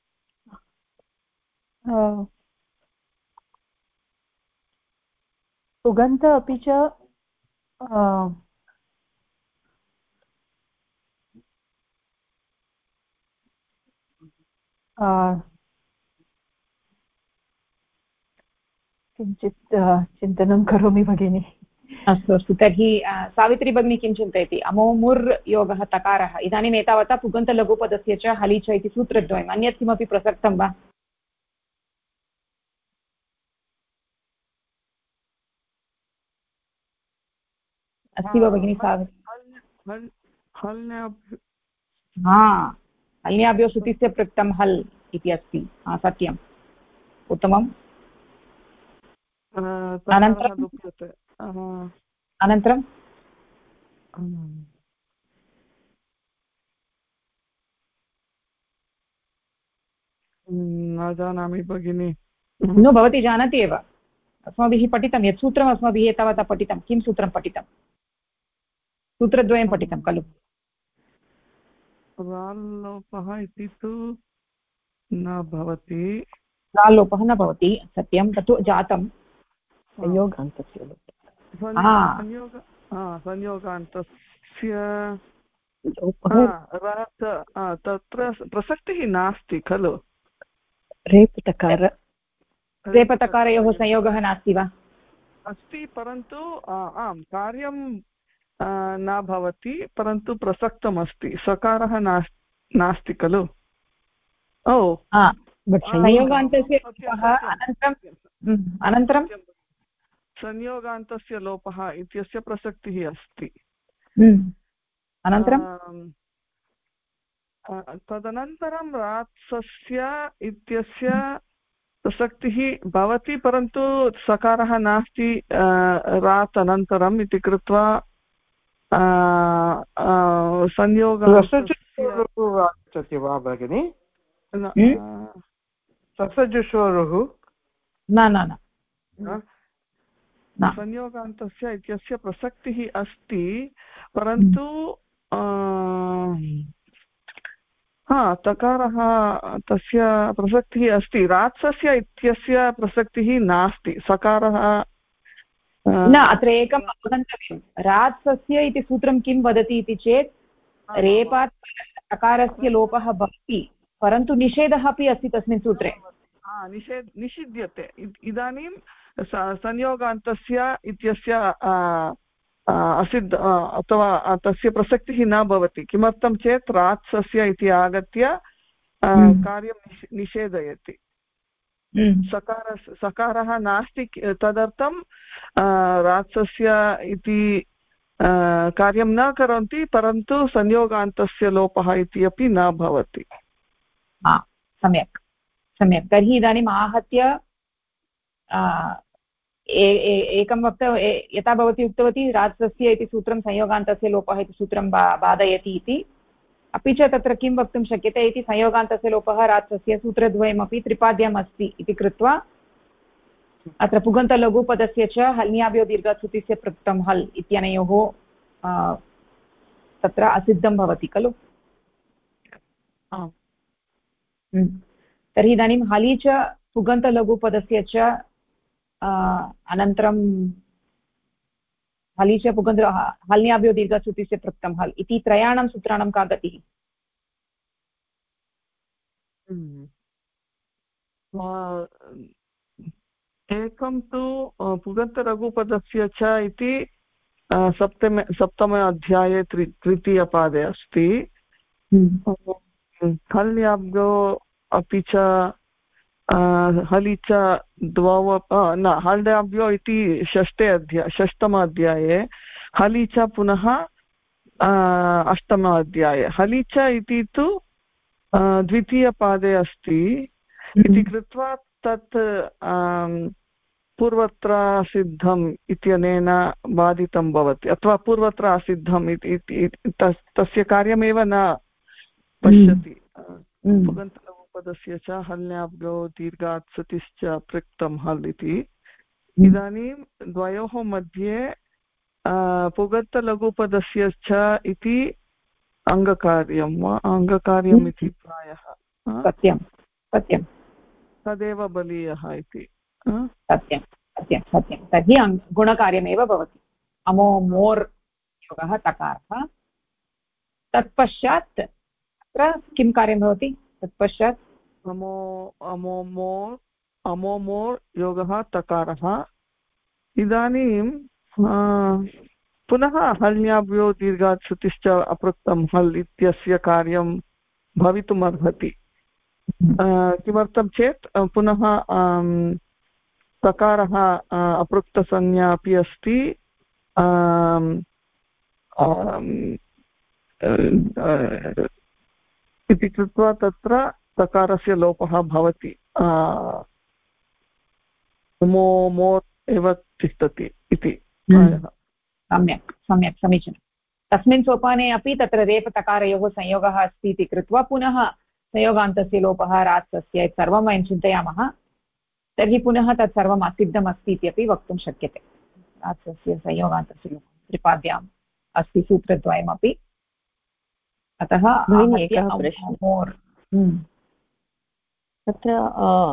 पुगन्त अपि च किञ्चित् चिन्तनं करोमि भगिनि। अस्तु अस्तु, तर्हि सावित्री भगिनी किं चिन्तयति? अमोमुर् योगः तकारः, इदानीम् एतावता पुगन्तलघुपदस्य च हलि च इति सूत्रद्वयम्, अन्यत् किमपि प्रसक्तं वा? अस्ति वा भगिनी सावित्री? हल्न्याभ्यो श्रुतिस्य पृक्तं हल् इति अस्ति। सत्यम्, उत्तमम्। अनन्तरं न जानामि भगिनि। नो, भवती जानाति एव, अस्माभिः पठितं यत् सूत्रम् अस्माभिः एतावता पठितं। किं सूत्रं पठितं? सूत्रद्वयं पठितं खलु? राल्लोपः इति तु न भवति। राल्लोपः न भवति, सत्यं, तत्तु जातं। संयोगान्तस्य संयोगान्तस्य तत्र प्रसक्तिः नास्ति खलु? रेपतकारयोः संयोगः नास्ति वा? अस्ति, परन्तु आम्, कार्यं न भवति, परन्तु प्रसक्तमस्ति। सकारः नास्ति खलु? ओ, संयोगान्तस्य अनन्तरं संयोगान्तस्य लोपः इत्यस्य प्रसक्तिः अस्ति। अनन्तरं तदनन्तरं रात्सस्य इत्यस्य प्रसक्तिः भवति, परन्तु सकारः नास्ति रात् अनन्तरम् इति कृत्वा संयोगः आगच्छति वा भगिनि? ससजुषोरुः न, संयोगान्तस्य इत्यस्य प्रसक्तिः अस्ति, परन्तु तकारः तस्य प्रसक्तिः अस्ति। रात्सस्य इत्यस्य प्रसक्तिः नास्ति, सकारः न। अत्र एकम् अवगन्तव्यं, रात्सस्य इति सूत्रं किं वदति इति चेत् रेपात् सकारस्य लोपः भवति, परन्तु निषेधः अपि अस्ति तस्मिन् सूत्रे। निषिध्यते। इदानीं संयोगान्तस्य इत्यस्य असिद्ध अथवा तस्य प्रसक्तिः न भवति। किमर्थं चेत् रात्सस्य इति आगत्य कार्यं निषेधयति। सकारः नास्ति तदर्थं रात्सस्य इति कार्यं न करोति, परन्तु संयोगान्तस्य लोपः इति अपि न भवति। सम्यक् सम्यक्। तर्हि इदानीम् आहत्य एकं यथा भवती उक्तवती रात्सस्य इति सूत्रं संयोगान्तस्य लोपः इति सूत्रं बाधयति इति, अपि च तत्र किं वक्तुं शक्यते इति संयोगान्तस्य लोपः रात्सस्य सूत्रद्वयमपि त्रिपाद्यम् अस्ति इति कृत्वा अत्र पुगन्तलघुपदस्य च हल्न्याभ्यो दीर्घात्सुतिस्य पृक्तं हल् इत्यनयोः तत्र असिद्धं भवति खलु। तर्हि इदानीं हलि च पुगन्तलघुपदस्य च अनन्तरं हलि च पुगन्त हल्न्याभ्यो दीर्घात्सुतिस्य पृक्तं हल् इति त्रयाणां सूत्राणां का गतिः? एकं तु पुगन्तलघुपदस्य च इति सप्तमे अध्याये तृतीयपादे अस्ति। हल्याभ्यो अपि च हलि च द्वौ न हल्याभ्यो इति षष्ठम अध्याये, हलि च पुनः अष्टम अध्याये। हलि च इति तु द्वितीयपादे अस्ति इति कृत्वा तत् पूर्वत्र सिद्धम् इत्यनेन बाधितं भवति, अथवा पूर्वत्र असिद्धम् इति तस्य कार्यमेव न पश्यति। पुगन्तलघुपदस्य च हल्याभ्यो दीर्घात् सतिश्च पृक्तं हल् इति। इदानीं द्वयोः मध्ये पुगन्तलघुपदस्य च इति अङ्गकार्यं वा अङ्गकार्यम् इति प्रायः सत्यं सत्यं तदेव बलीयः इति। सत्यं सत्यं सत्यं। तर्हि गुणकार्यमेव भवति। अमो मोर् योगः तकारः। तत्पश्चात् अत्र किं कार्यं भवति? तत्पश्चात् अमोमोर् योगः तकारः। इदानीं पुनः हल्याभ्यो दीर्घात् श्रुतिश्च अपृक्तं हल् इत्यस्य कार्यं भवितुमर्हति। किमर्थं चेत् पुनः तकारः अपृक्तसंज्ञा अपि अस्ति, इति कृत्वा तत्र तकारस्य लोपः भवति। मोर् एव तिष्ठति इति। सम्यक् सम्यक् समीचीनं। तस्मिन् सोपाने अपि तत्र रेफतकारयोः संयोगः अस्ति इति कृत्वा पुनः संयोगान्तस्य लोपः रात्सस्य सर्वं वयं चिन्तयामः, तर्हि पुनः तत् सर्वम् असिद्धम् अस्ति इत्यपि वक्तुं शक्यते। रात्सस्य संयोगान्तस्य लोपः त्रिपाद्याम् अस्ति सूत्रद्वयमपि। अतः तत्र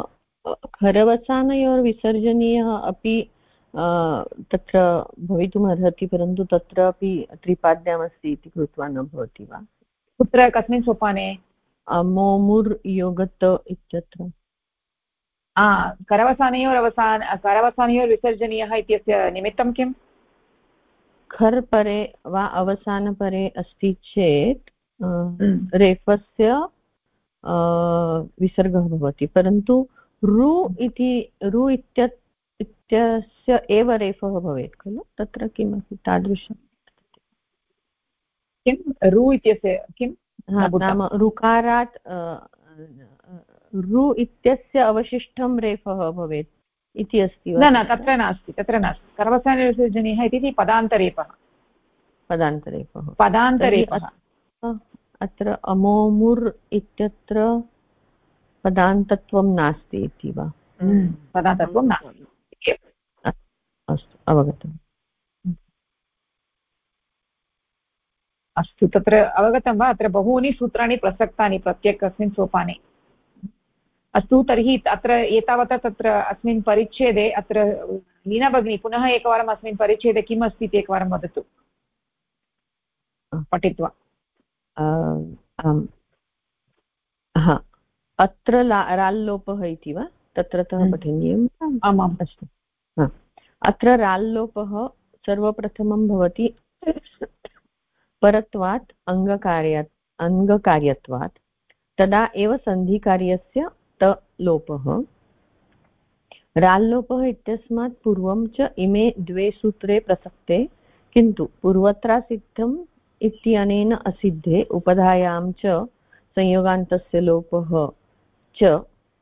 खरवसानयोर्विसर्जनीयः अपि तत्र भवितुमर्हति, परन्तु तत्रापि त्रिपाद्यामस्ति इति कृत्वा न भवति वा? कुत्र कस्मिन् सोपाने? मोमुर् योगत इत्यत्र। करवसानयोर्विसर्जनीयः इत्यस्य निमित्तं किम्? खर् परे वा अवसानपरे अस्ति चेत् रेफस्य विसर्गः भवति, परन्तु रु इत्यस्य एव रेफः भवेत् खलु? तत्र किमपि तादृशं किं रु इत्यस्य किं नाम ऋकारात् रु इत्यस्य अवशिष्टं रेफः भवेत् इति अस्ति वा? न तत्र नास्ति, तत्र नास्ति। करवसानयोर्विसर्जनीयः इति पदान्तरेफः। पदान्तरेफः अत्र अमोमुर् इत्यत्र पदान्तत्वं नास्ति इति वा? पदान्तत्वं नास्ति। अस्तु, अवगतम्। अस्तु, तत्र अवगतं वा? अत्र बहूनि सूत्राणि प्रसक्तानि प्रत्येकस्मिन् सोपाने। अस्तु, तर्हि अत्र एतावता तत्र अस्मिन् परिच्छेदे अत्र लीना भगिनी पुनः एकवारम् अस्मिन् परिच्छेदे किम् अस्ति इति एकवारं वदतु पठित्वा। अत्र राल्लोपः इति वा? तत्रतः पठनीयम्? आमाम्। अस्तु, अत्र राल्लोपः सर्वप्रथमं भवति परत्वात् अङ्गकार्यत्वात्, तदा एव सन्धिकार्यस्य त लोपः। राल्लोपः इत्यस्मात् पूर्वं च इमे द्वे सूत्रे प्रसक्ते, किन्तु पूर्वत्रा सिद्धम् इत्यनेन असिद्धे उपधायां च संयोगान्तस्य लोपः च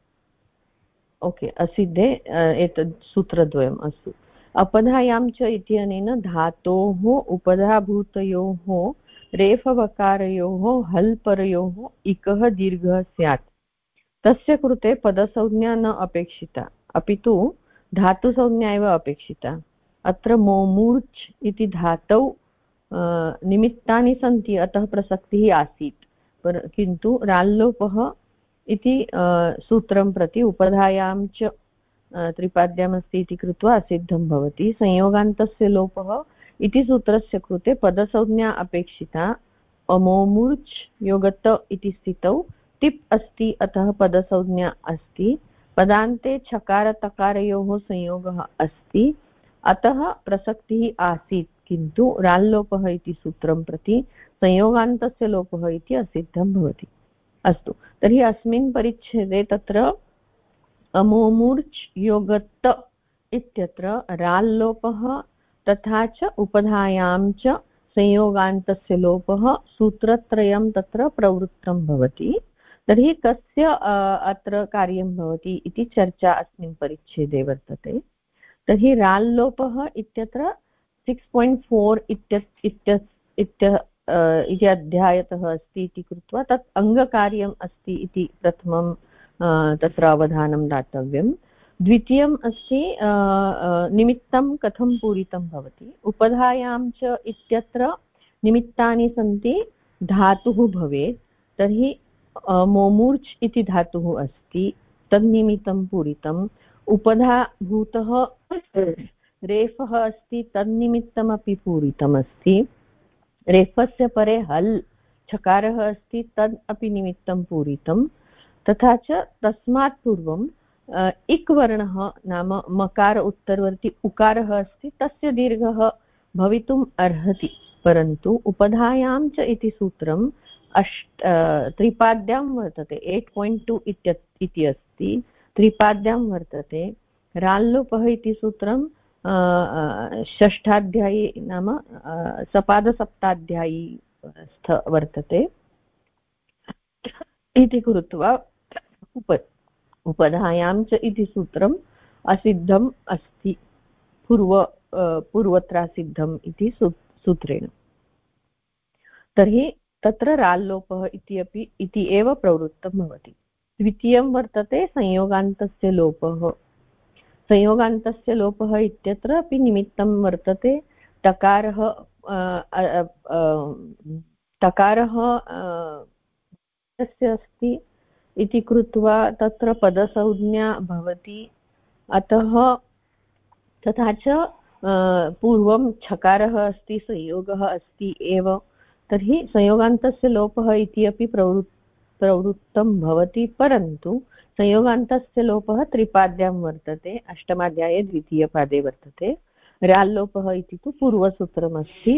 असिद्धे एतद् सूत्रद्वयम् अस्तु। अपधायां च इत्यनेन धातोः उपधाभूतयोः रेफवकारयोः हल्परयोः इकः दीर्घः स्यात्। तस्य कृते पदसंज्ञा न अपेक्षिता, अपि तु धातुसंज्ञा एव अपेक्षिता। अत्र मोमूर्च् इति धातौ निमित्तानि सन्ति, अतः प्रसक्तिः आसीत्, किन्तु राल्लोपः इति सूत्रं प्रति उपधायां च त्रिपाद्यमस्ति इति कृत्वा असिद्धं भवति। संयोगान्तस्य लोपः इति सूत्रस्य कृते पदसंज्ञा अपेक्षिता। अमोमूर्च् योगत इति स्थितौ टिप् अस्ति, अतः पदसंज्ञा अस्ति। पदान्ते छकारतकारयोः संयोगः अस्ति, अतः प्रसक्तिः आसीत्, किन्तु राल्लोपः इति सूत्रं प्रति संयोगान्तस्य लोपः इति असिद्धं भवति। अस्तु, तर्हि अस्मिन् परिच्छेदे तत्र अमोमूर्च् योगत्त इत्यत्र राल्लोपः तथा च उपधायां च संयोगान्तस्य लोपः सूत्रत्रयं तत्र प्रवृत्तं भवति। तर्हि कस्य अत्र कार्यं भवति इति चर्चा अस्मिन् परिच्छेदे वर्तते। तर्हि राल्लोपः इत्यत्र 6.4 इति अध्यायतः अस्ति इति कृत्वा तत् अङ्गकार्यम् अस्ति इति प्रथमं तत्र अवधानं दातव्यं। द्वितीयम् अस्ति निमित्तं कथं पूरितं भवति। उपधायां च इत्यत्र निमित्तानि सन्ति, धातुः भवेत्, तर्हि मोमूर्च् इति धातुः अस्ति, तन्निमित्तं पूरितम्। उपधाभूतः रेफः अस्ति, तन्निमित्तमपि पूरितमस्ति। रेफस्य परे हल् छकारः अस्ति, तद् अपि निमित्तं पूरितं। तथा च तस्मात् पूर्वं इक् वर्णः नाम मकार उत्तरवर्ती उकारः अस्ति, तस्य दीर्घः भवितुम् अर्हति, परन्तु उपधायां च इति सूत्रं त्रिपाद्यां वर्तते। 8.2 इति अस्ति, त्रिपाद्यां वर्तते। राल्लोपः इति सूत्रं षष्ठाध्यायी नाम सपादसप्ताध्यायी वर्तते इति कृत्वा उपधायां च इति सूत्रम् असिद्धम् अस्ति, पूर्वत्रा सिद्धम् इति सूत्रेण। तर्हि तत्र राल्लोपः इति एव प्रवृत्तं भवति। द्वितीयं वर्तते संयोगान्तस्य लोपः। संयोगान्तस्य लोपः इत्यत्र अपि निमित्तं वर्तते। तकारः अस्ति इति कृत्वा तत्र पदसंज्ञा भवति, अतः तथा च पूर्वं छकारः अस्ति, संयोगः अस्ति एव, तर्हि संयोगान्तस्य लोपः इति अपि प्रवृत्तं भवति, परन्तु संयोगान्तस्य लोपः त्रिपाद्यां वर्तते, अष्टमाध्याये द्वितीयपादे वर्तते। राल्लोपः इति तु पूर्वसूत्रमस्ति,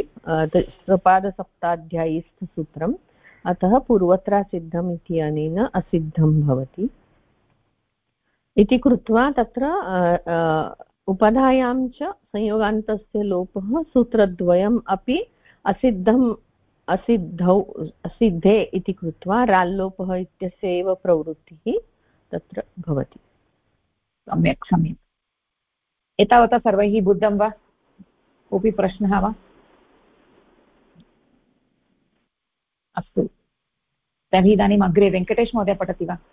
सपादसप्ताध्यायीस्थसूत्रम्, अतः पूर्वत्रा सिद्धम् इति अनेन असिद्धं भवति इति कृत्वा तत्र उपधायां च संयोगान्तस्य लोपः सूत्रद्वयम् अपि असिद्धे इति कृत्वा राल्लोपः इत्यस्य एव प्रवृत्तिः तत्र भवति। सम्यक् सम्यक्। एतावता सर्वैः बुद्धं वा? कोऽपि प्रश्नः वा? अस्तु, तर्हि इदानीम् अग्रे वेङ्कटेश महोदय पठति वा?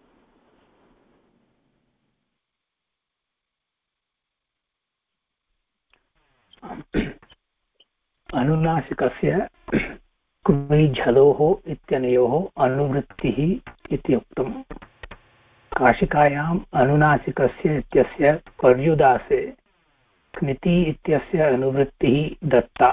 अनुनासिकस्य क्वञ्झलोः इत्यनयोः अनुवृत्तिः इति उक्तम्। काशिकायाम् अनुनासिकस्य इत्यस्य पर्युदासे क्निति इत्यस्य अनुवृत्तिः दत्ता,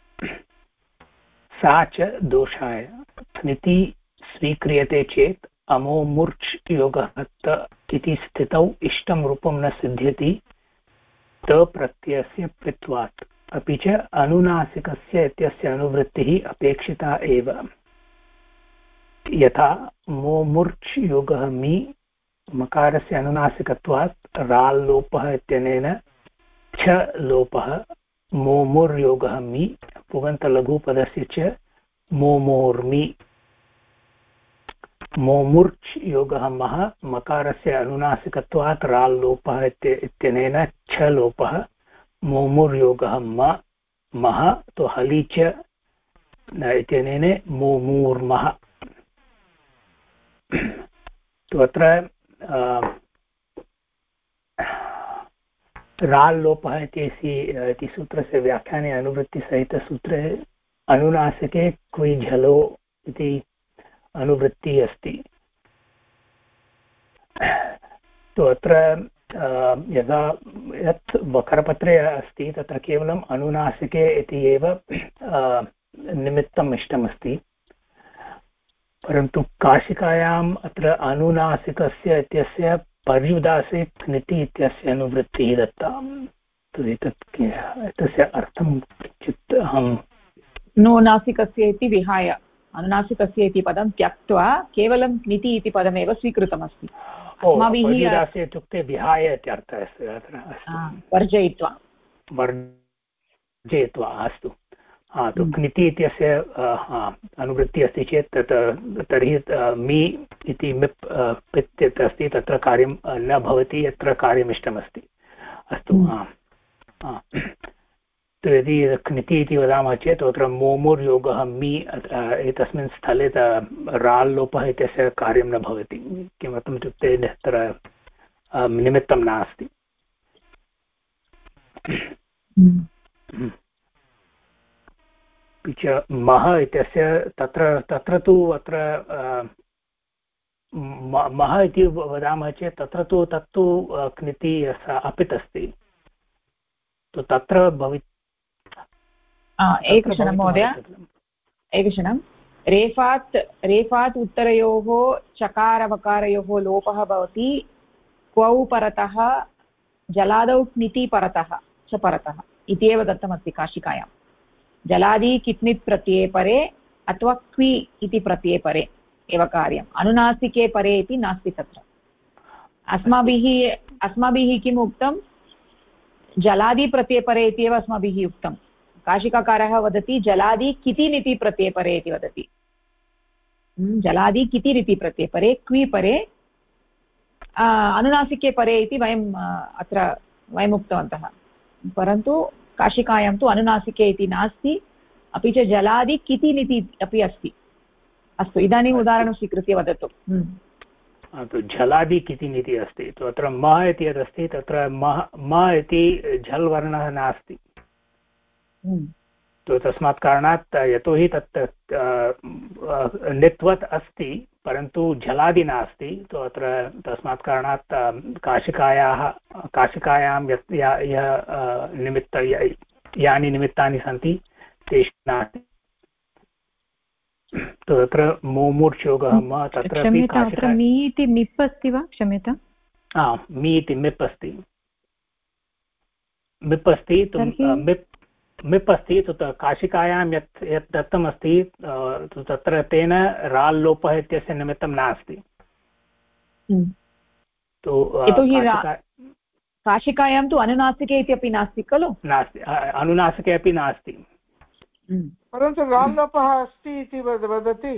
सा च दोषाय। क्निति स्वीक्रियते चेत् अमोमूर्च् योगः इति स्थितौ इष्टं रूपं न सिद्ध्यति त प्रत्ययस्य पित्वात्। अपि च अनुनासिकस्य इत्यस्य अनुवृत्तिः अपेक्षिता एव। यथा मोमुर्च् योगः मि मकारस्य अनुनासिकत्वात् राल्लोपः इत्यनेन छ लोपः, मोमुर्योगः मि पुगन्तलघुपदस्य च मोमोर्मि, मोमुर्च् योगः मः मकारस्य अनुनासिकत्वात् राल्लोपः इत्यनेन छ लोपः, मोमुर्योगः मः तो हलि च इत्यनेन मोमूर्मः। तो अत्र राल्लोपः इति सूत्रस्य व्याख्याने अनुवृत्तिसहितसूत्रे अनुनासिके क्वि झलो इति अनुवृत्तिः अस्ति। तो अत्र यदा यत् वक्रपत्रे अस्ति तत्र केवलम् अनुनासिके इति एव निमित्तम् इष्टमस्ति, परन्तु काशिकायाम् अत्र अनुनासिकस्य इत्यस्य पर्युदासे क्निति इत्यस्य अनुवृत्तिः दत्ता। एतस्य अर्थं किञ्चित् अहं नुनासिकस्य इति विहाय अनुनासिकस्य इति पदं त्यक्त्वा केवलं क्निति इति पदमेव स्वीकृतमस्ति। पर्युदासे इत्युक्ते विहाय इत्यर्थः अस्ति अत्र। वर्जयित्वा अस्तु। तो क्निति इत्यस्य अनुवृत्तिः अस्ति चेत् तर्हि मि इति मिप् पित् यत् अस्ति तत्र कार्यं न भवति, यत्र कार्यमिष्टमस्ति। अस्तु। यदि क्निति इति वदामः चेत् तत्र मोमुर्योगः मि एतस्मिन् स्थले राल्लोपः इत्यस्य कार्यं न भवति। किमर्थम् इत्युक्ते तत्र निमित्तं नास्ति। अपि च मः इत्यस्य तत्र तु अत्र मः इति वदामः चेत् तत्र तत्तु क्निति अपित् अस्ति। तो तत्र एकक्षणं महोदय, एकक्षणं। रेफात् उत्तरयोः चकारवकारयोः लोपः भवति क्वौ परतः जलादौ क्निति परतः च परतः इति एव दत्तमस्ति काशिकायां। जलादि कित्नित् प्रत्यये परे अथवा क्वि इति प्रत्यये परे एव कार्यम्, अनुनासिके परे इति नास्ति तत्र। अस्माभिः किम् उक्तं, जलादि प्रत्यये परे इति एव अस्माभिः उक्तं। काशिकाकारः वदति जलादि कितिनिति प्रत्यये परे इति वदति। जलादि कितिरिति प्रत्यये परे क्वि परे अनुनासिके परे इति वयम् उक्तवन्तः, परन्तु काशिकायां तु अनुनासिके इति नास्ति, अपि च जलादि कितिनिति अपि अस्ति। अस्तु, इदानीम् उदाहरणं स्वीकृत्य वदतु। झलादि कितिनिति अस्ति। अत्र मः इति यदस्ति तत्र म इति झल् वर्णः नास्ति। तो तस्मात् कारणात् यतोहि तत् नित्वत् अस्ति परन्तु झलादि नास्ति, तो अत्र तस्मात् कारणात् काशिकायां यानि निमित्तानि सन्ति तेषु नास्ति। तो तत्र मोमुर्चोगः म तत्र मी इति मिप् अस्ति वा? क्षम्यतां, मी इति मिप् अस्ति। मिप् अस्ति मिप् अस्ति काशिकायां यत् दत्तमस्ति तत्र तेन राल्लोपः इत्यस्य निमित्तं नास्ति। काशिकायां तु अनुनासिके इत्यपि नास्ति खलु? नास्ति, अनुनासिके अपि नास्ति, परन्तु राल्लोपः अस्ति इति वदति।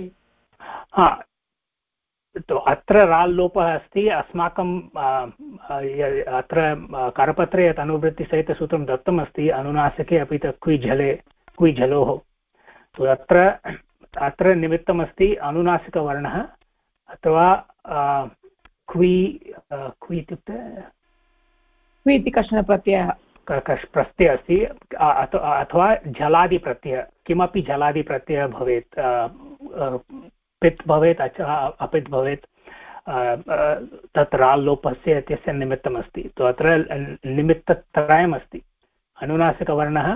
तो अत्र राल्लोपः अस्ति। अस्माकं अत्र करपत्रे यत् अनुवृत्तिसहितसूत्रं दत्तमस्ति अनुनासिके अपि क्वि झलोः, तो अत्र निमित्तमस्ति अनुनासिकवर्णः अथवा क्वि इत्युक्ते क्वि इति कश्चन प्रत्ययः प्रत्ययः अस्ति, अथवा झलादिप्रत्ययः, किमपि झलादिप्रत्ययः भवेत्, पित् भवेत् अपित् भवेत्, तत् राल्लोपस्य इत्यस्य निमित्तमस्ति। तो अत्र निमित्तत्रयमस्ति। अनुनासिकवर्णः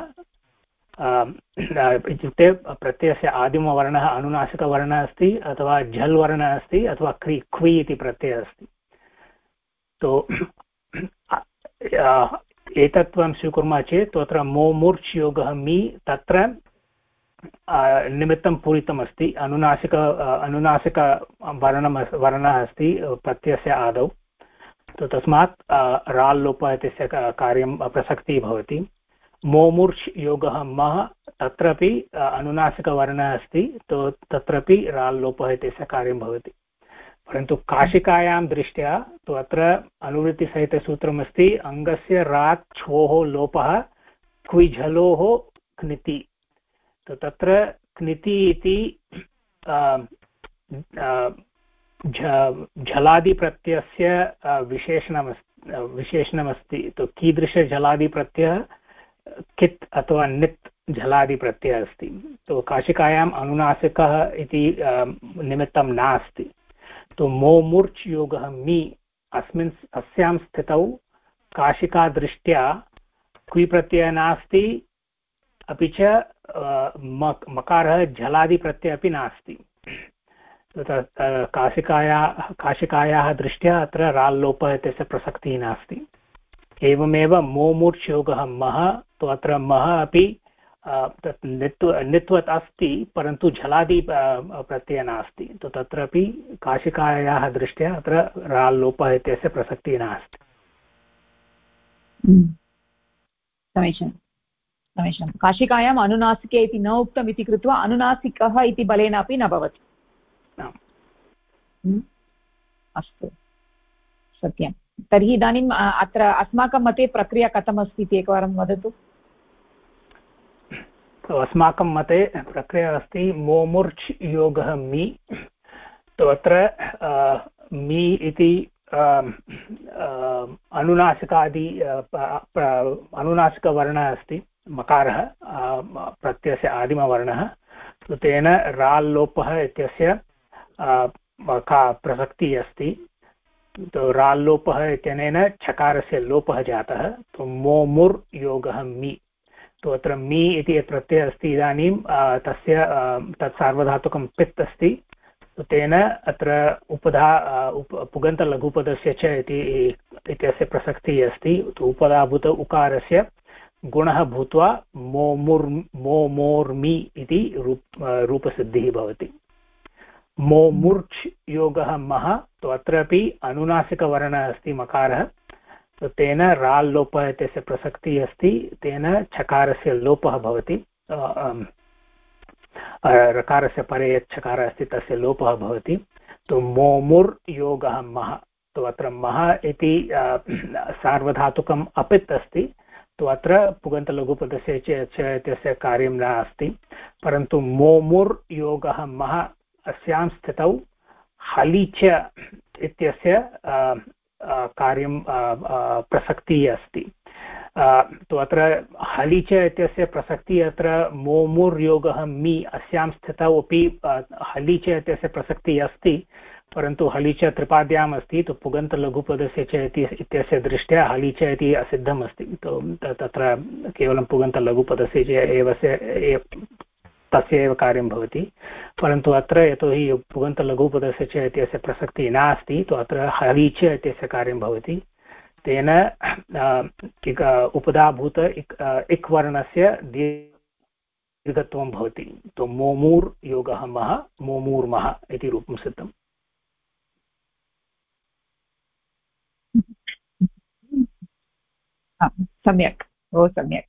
इत्युक्ते प्रत्ययस्य आदिमवर्णः अनुनासिकवर्णः अस्ति, अथवा झल् वर्णः अस्ति, अथवा क्वि इति प्रत्ययः अस्ति। तो एतत् वयं स्वीकुर्मः चेत् तत्र मोमूर्च् योगः मी तत्र निमित्तं पूरितमस्ति अनुनासिक वर्णः अस्ति प्रत्ययस्य आदौ तस्मात् राल् लोपः इत्यस्य कार्यं प्रसक्तिः भवति मोमूर्च् योगः मः तत्रापि अनुनासिकवर्णः अस्ति तत्रापि राल् लोपः इत्यस्य कार्यं भवति परन्तु काशिकायां दृष्ट्या तु अत्र अनुवृत्तिसहितसूत्रमस्ति अङ्गस्य रात् छोः लोपः क्विझलोः क्निति तत्र क्निति इति झलादिप्रत्ययस्य विशेषणमस्ति तो कीदृशझलादिप्रत्ययः कित् अथवा नित् झलादिप्रत्ययः अस्ति तो काशिकायाम् अनुनासिकः इति निमित्तं नास्ति तो मोमूर्च् योगः मी अस्यां स्थितौ काशिकादृष्ट्या क्विप्रत्ययः नास्ति अपि च मकारः झलादिप्रत्ययः अपि नास्ति काशिकायाः दृष्ट्या अत्र राल्लोपः इत्यस्य प्रसक्तिः नास्ति एवमेव मोमूर्च् योगः मः तु अत्र मः अपि तत् नित्वत् अस्ति परन्तु झलादि प्रत्ययः नास्ति तु तत्रापि काशिकायाः दृष्ट्या अत्र राल्लोपः इत्यस्य प्रसक्तिः नास्ति समीचीनं समीचीनं काशिकायाम् अनुनासिके इति न उक्तम् इति कृत्वा अनुनासिकः इति बलेन अपि न भवति अस्तु सत्यं तर्हि इदानीम् अत्र अस्माकं मते प्रक्रिया कथमस्ति इति एकवारं वदतु अस्माकं मते प्रक्रिया अस्ति मोमूर्च् योगः मी तु अत्र मी इति अनुनासिकादि अनुनासिकवर्णः अस्ति मकारः प्रत्ययस्य आदिमवर्णः तेन राल् लोपः इत्यस्य का प्रसक्तिः अस्ति तो राल् लोपः इत्यनेन छकारस्य लोपः जातः तो मोमुर् योगः मी तो अत्र मी इति यत् प्रत्ययः अस्ति इदानीं तस्य तत् सार्वधातुकं पित् अस्ति तो तेन अत्र पुगन्तलघुपदस्य च इत्यस्य प्रसक्तिः अस्ति तो उपधाभूत उकारस्य गुणः भूत्वा मोमोर्मि इति रूपसिद्धिः भवति मोमूर्च् योगः मः तो अत्रापि अनुनासिकवर्णः अस्ति मकारः तो तेन राल् लोपः इत्यस्य प्रसक्तिः अस्ति तेन छकारस्य लोपः भवति रकारस्य परे यत् छकारः अस्ति तस्य लोपः भवति तो मोमुर् योगः मः तो अत्र मः इति सार्वधातुकम् अपित् अस्ति तो अत्र पुगन्तलघुपदस्य च इत्यस्य कार्यं नास्ति परन्तु मोमुर् योगः मः अस्यां स्थितौ हलिच इत्यस्य कार्यं प्रसक्तिः अस्ति तो अत्र हलिच इत्यस्य प्रसक्तिः अत्र मोमुर् योगः मी अस्यां स्थितौ अपि हलिच इत्यस्य प्रसक्तिः अस्ति परन्तु हलिच त्रिपाद्याम् अस्ति तो पुगन्तलघुपदस्य च इत्यस्य दृष्ट्या हलिच इति असिद्धम् अस्ति तो तत्र केवलं पुगन्तलघुपदस्य च एव तस्य एव कार्यं भवति परन्तु अत्र यतोहि पुगन्तलघुपदस्य च इत्यस्य प्रसक्तिः नास्ति तो अत्र हलिच इत्यस्य कार्यं भवति तेन उपधाभूत इक् वर्णस्य दीर्घत्वं भवति तो मोमूर् योगः मः मोमूर्मः इति रूपं सिद्धम् सम्यक् बहु सम्यक्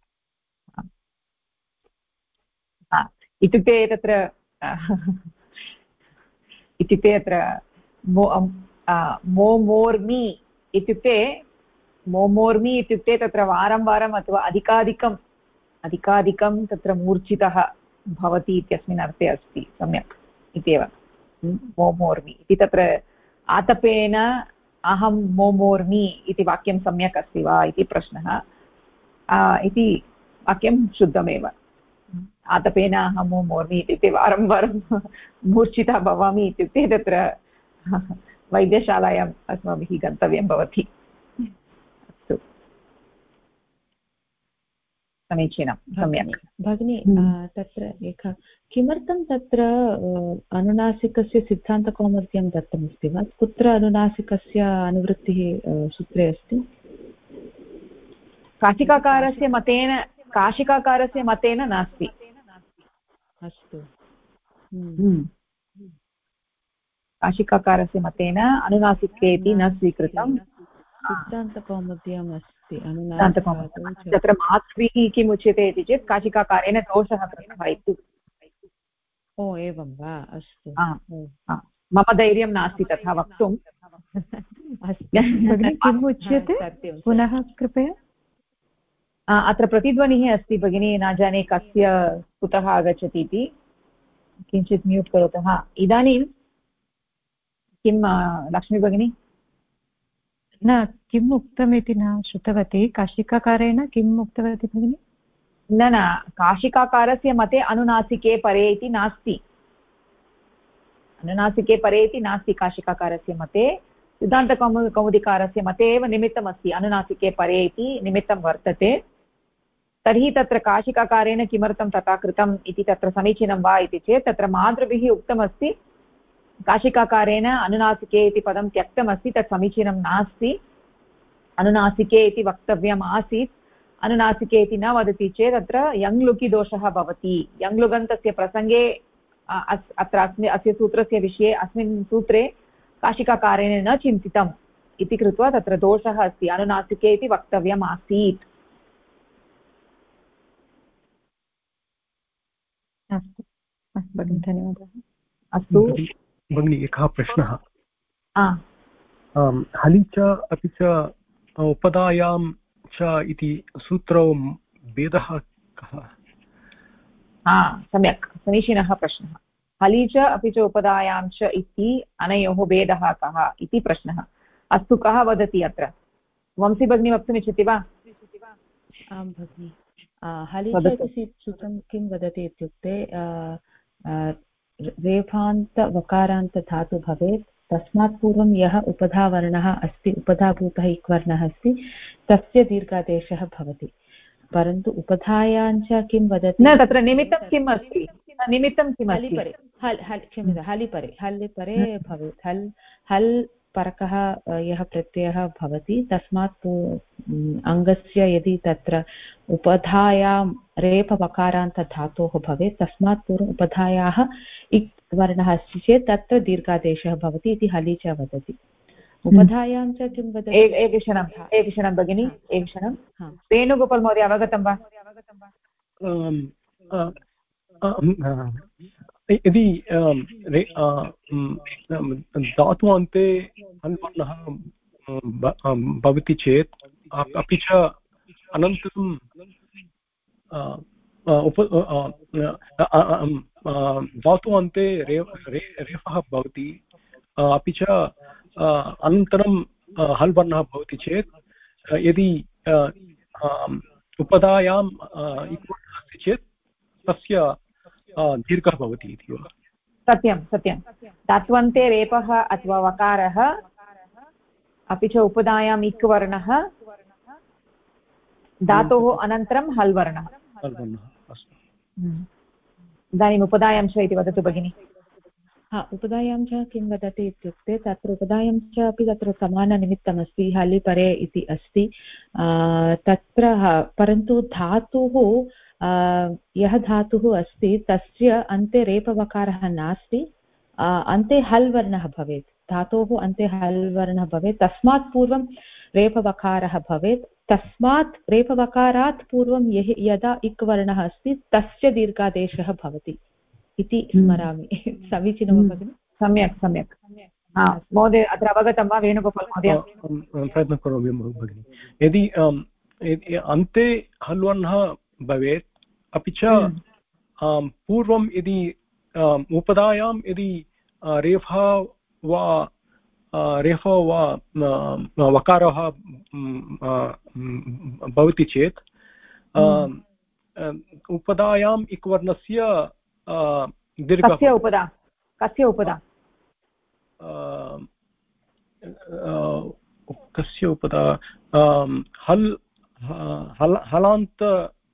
इत्युक्ते तत्र इत्युक्ते अत्र मोमोर्मि इत्युक्ते मोमोर्मि इत्युक्ते तत्र वारं वारम् अथवा अधिकाधिकं तत्र मूर्छितः भवति इत्यस्मिन् अर्थे अस्ति सम्यक् इत्येव मोमोर्मि इति तत्र आतपेन अहं मोमोर्मि इति वाक्यं सम्यक् अस्ति वा इति प्रश्नः इति वाक्यं शुद्धमेव आतपेन अहं मोमोर्मि इत्युक्ते वारं वारं मूर्छिता भवामि इत्युक्ते तत्र वैद्यशालायाम् अस्माभिः गन्तव्यं भवति अस्तु समीचीनं सम्यक् भगिनी तत्र एका किमर्थं तत्र अनुनासिकस्य सिद्धान्तकौमुद्यां दत्तमस्ति वा कुत्र अनुनासिकस्य अनुवृत्तिः सूत्रे अस्ति काशिकाकारस्य मतेन नास्ति। अस्तु। काशिकाकारस्य मतेन अनुनासिकेति न स्वीकृतं। सिद्धान्तकौमुद्याम् अस्ति तत्र मातृभिः किम् उच्यते इति चेत् काशिकाकारेण दोषः कृतः इति। ओ एवं वा, अस्तु। मम धैर्यं नास्ति तथा वक्तुम्। किम् उच्यते पुनः कृपया? अत्र प्रतिध्वनिः अस्ति भगिनी, न जाने कस्य कुतः आगच्छति इति, किञ्चित् म्यूट् करोतु। इदानीं किं लक्ष्मी भगिनी? न, किम् उक्तमिति न श्रुतवती। काशिकाकारेण किम् उक्तवती भगिनि? न काशिकाकारस्य मते अनुनासिके परे इति नास्ति। अनुनासिके परे इति नास्ति काशिकाकारस्य मते। सिद्धान्तकौमुदीकारस्य मते एव निमित्तमस्ति, अनुनासिके परे इति निमित्तं वर्तते। तर्हि तत्र काशिकाकारेण किमर्थं तथा कृतम् इति तत्र समीचीनं वा इति चेत् तत्र मातृभिः उक्तमस्ति काशिकाकारेण अनुनासिके इति पदं त्यक्तमस्ति, तत् समीचीनं नास्ति, अनुनासिके इति वक्तव्यम् आसीत्। अनुनासिके इति न वदति चेत् अत्र यङ्लुकि दोषः भवति। यङ्लुगन्तस्य प्रसङ्गे अत्र अस्य सूत्रस्य विषये अस्मिन् सूत्रे काशिकाकारेण न चिन्तितम् इति कृत्वा तत्र दोषः अस्ति, अनुनासिके इति वक्तव्यम् आसीत्। अस्तु अस्तु भगिनि, धन्यवादः। अस्तु भगिनि, एकः प्रश्नः। हलि च अपि च उपदायां च इति सूत्रौ भेदः कः? सम्यक्, समीचीनः प्रश्नः। हलि च अपि च उपदायां च इति अनयोः भेदः कः इति प्रश्नः। अस्तु, कः वदति अत्र? वंशी भगिनी वक्तुमिच्छति वा? आं भगिनि। हलि च इति सूत्रं किं वदति इत्युक्ते रेफान्तवकारान्तधातु भवेत्, तस्मात् पूर्वं यः उपधावर्णः अस्ति, उपधाभूतः इक् वर्णः अस्ति, तस्य दीर्घादेशः भवति। परन्तु उपधायाञ्च किं वदति? न, तत्र निमित्तं किम् अस्ति? निमित्तं किम्? हलिपरे, क्षम्यतां, हलिपरे भवेत्। हल् परकः यः प्रत्ययः भवति, तस्मात् अङ्गस्य यदि तत्र उपधायां रेफवकारान्तधातोः भवेत्, तस्मात् पूर्वम् उपधायाः इक् वर्णः अस्ति चेत् तत्र दीर्घादेशः भवति इति हलि च वदति। उपधायां च किं वदति? एकक्षणं भगिनि, एकक्षणं। वेणुगोपाल् महोदय अवगतं वा? यदि धात्वान्ते हल्वर्णः भवति चेत् अपि च अनन्तरं धात्वान्ते रेफः भवति, अपि च अनन्तरं हल्वर्णः भवति चेत्, यदि उपधायाम् इक्वर्णः अस्ति चेत् तस्य दीर्घः भवति इति वा? सत्यं। धात्वन्ते रेपः अथवा वकारः, अपि च उपधायाम् इक् वर्णः, धातोः अनन्तरं हल् वर्णः। इदानीम् उपधायां च इति वदतु भगिनि। उपधायां च किं वदति इत्युक्ते तत्र उपधायां च अपि तत्र समाननिमित्तमस्ति, हलिपरे इति अस्ति तत्र। परन्तु धातुः यः धातुः अस्ति तस्य अन्ते रेपवकारः नास्ति, अन्ते हल् वर्णः भवेत्। धातोः अन्ते हल् वर्णः भवेत्, तस्मात् पूर्वं रेपवकारः भवेत्। तस्मात् रेपवकारात् पूर्वं यदा इक् वर्णः अस्ति तस्य दीर्घादेशः भवति इति स्मरामि। समीचीनं भगिनि? सम्यक्। महोदय अत्र अवगतं वा? वेणुगोपाल् महोदय प्रयत्नं करोमि भगिनि। यदि अन्ते हल्वर्णः भवेत्, अपि च पूर्वं यदि उपधायां यदि रेफः वा वकारः भवति चेत् उपधायाम् इक् वर्णस्य दीर्घः। कस्य उपधा? कस्य उपधा? हलान्त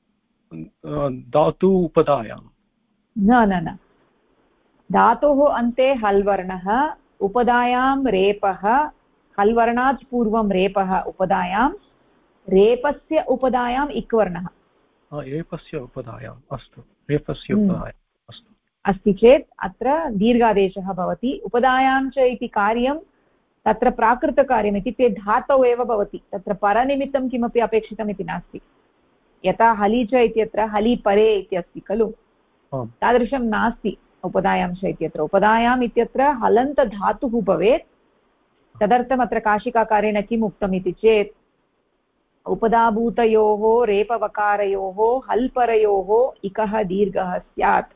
धातु उपधायां। न, धातोः अन्ते हल् वर्णः, उपधायां रेपः, हल् वर्णात् पूर्वं रेपः उपधायां, रेपस्य उपधायाम् इक् वर्णः रेपस्य उपधायाम् अस्तु रेपस्य उपधायाम् अस्तु अस्ति चेत् अत्र दीर्घादेशः भवति उपधायां च इति कार्यं तत्र प्राकृतकार्यम् इत्युक्ते धातौ एव भवति तत्र परनिमित्तं किमपि अपेक्षितम् इति नास्ति यथा हलि च इत्यत्र हलि परे इति अस्ति खलु तादृशं नास्ति उपधायां च इत्यत्र उपधायाम् इत्यत्र हलन्तधातुः भवेत् तदर्थम् अत्र काशिकाकारेण किम् उक्तम् इति चेत् उपधाभूतयोः रेपवकारयोः हल्परयोः इकः दीर्घः स्यात्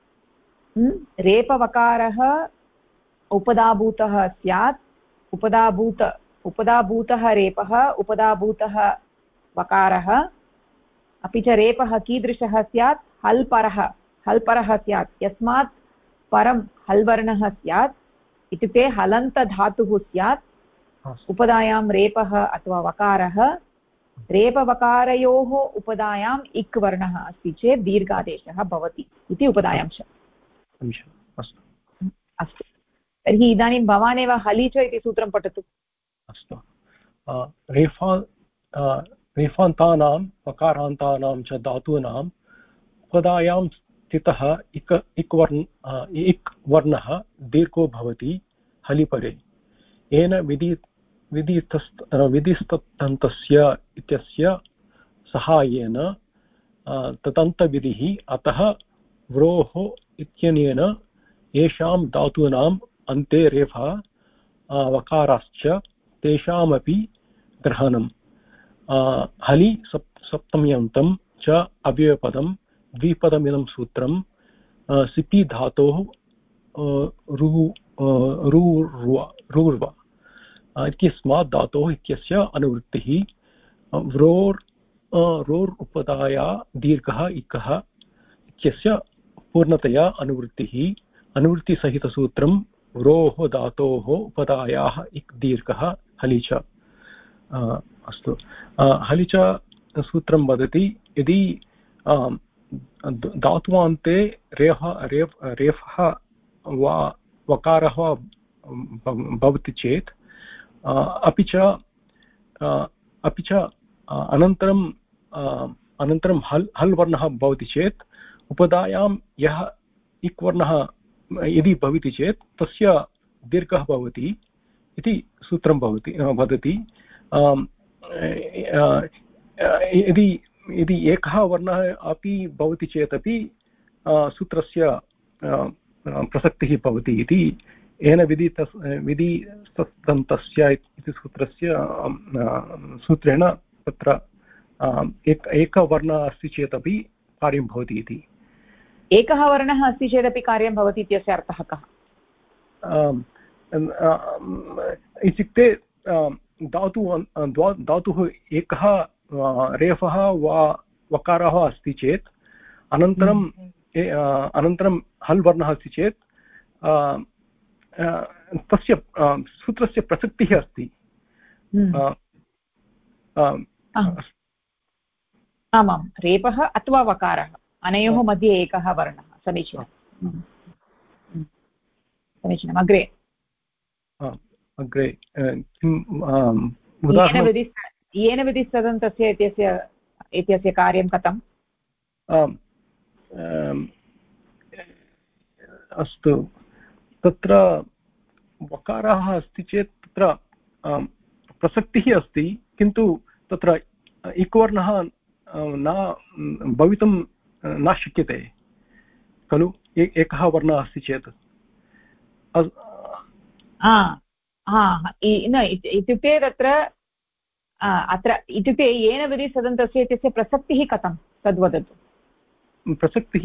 रेपवकारः उपधाभूतः स्यात् उपधाभूतः रेपः उपधाभूतः वकारः अपि च रेपः कीदृशः स्यात् हल्परः स्यात् यस्मात् परं हल्वर्णः स्यात् इत्युक्ते हलन्तधातुः स्यात् उपधायां रेपः अथवा वकारः रेपवकारयोः उपधायाम् इक् वर्णः अस्ति चेत् दीर्घादेशः भवति इति उपधायां च अस्तु तर्हि इदानीं भवान् एव हलि च इति सूत्रं पठतु अस्तु रेफान्तानां वकारान्तानां च धातूनाम् उपधायां स्थितः इक् वर्णः दीर्घो भवति हलिपरे येन विधिस्तदन्तस्य इत्यस्य सहायेन तदन्तविधिः अतः व्रोः इत्यनेन येषां धातूनाम् अन्ते रेफः वकाराश्च तेषामपि ग्रहणम् हलि सप्तम्यन्तं च अव्ययपदं द्विपदमिदं सूत्रं सिपि धातोः रूर्व इत्यस्मात् धातोः इत्यस्य अनुवृत्तिः रोर् उपधाया दीर्घः इकः इत्यस्य पूर्णतया अनुवृत्तिसहितसूत्रं रोः धातोः उपधायाः इक् दीर्घः हलि च अस्तु हलि च सूत्रं वदति यदि धात्वान्ते रेफः वा वकारः भवति चेत् अपि च अनन्तरं हल् वर्णः भवति चेत् उपधायां यः इक् वर्णः यदि भवति चेत् तस्य दीर्घः भवति इति सूत्रं वदति यदि एकः वर्णः अपि भवति चेदपि सूत्रस्य प्रसक्तिः भवति इति येन विधिस्तदन्तस्य इति सूत्रेण तत्र एकः वर्णः अस्ति चेदपि कार्यं भवति इति एकः वर्णः अस्ति चेदपि कार्यं भवति इत्यस्य अर्थः कः इत्युक्ते धातुः एकः रेफः वा वकारः अस्ति चेत् अनन्तरं हल् वर्णः अस्ति चेत् तस्य सूत्रस्य प्रसक्तिः अस्ति आमां रेपः अथवा वकारः अनयोः मध्ये एकः वर्णः समीचीनम् अग्रे येन विधिस्तदन्तस्य इत्यस्य कार्यं कथम् अस्तु तत्र वकारः अस्ति चेत् तत्र प्रसक्तिः अस्ति किन्तु तत्र इक् वर्णः न भवितुं न शक्यते खलु एकः वर्णः अस्ति चेत् इत्युक्ते तत्र अत्र इत्युक्ते येन विधिस्तदन्तस्य इत्यस्य प्रसक्तिः कथं तद्वदतु प्रसक्तिः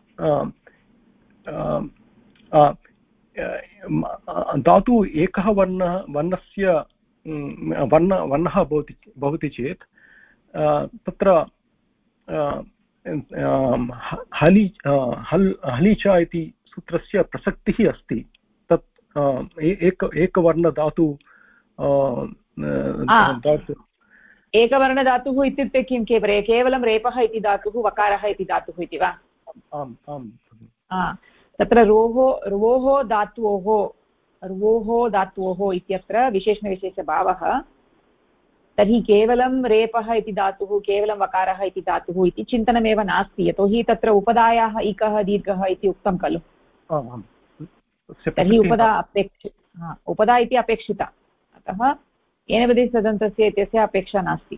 धातु एकः वर्णः भवति चेत् तत्र हलि च इति सूत्रस्य प्रसक्तिः अस्ति तत् एकवर्णधातु एकवर्णधातुः इत्युक्ते किं केवलं रेपः इति धातुः वकारः इति धातुः इति वा तत्र रुवोः धातोः इत्यत्र विशेषणविशेषभावः तर्हि केवलं रेपः इति धातुः केवलं वकारः इति धातुः इति चिन्तनमेव नास्ति, यतोहि तत्र उपधायाः इकः दीर्घः इति उक्तं खलु। तर्हि उपधा इति अपेक्षिता, अतः येनवदिसदन्तस्य इत्यस्य अपेक्षा नास्ति।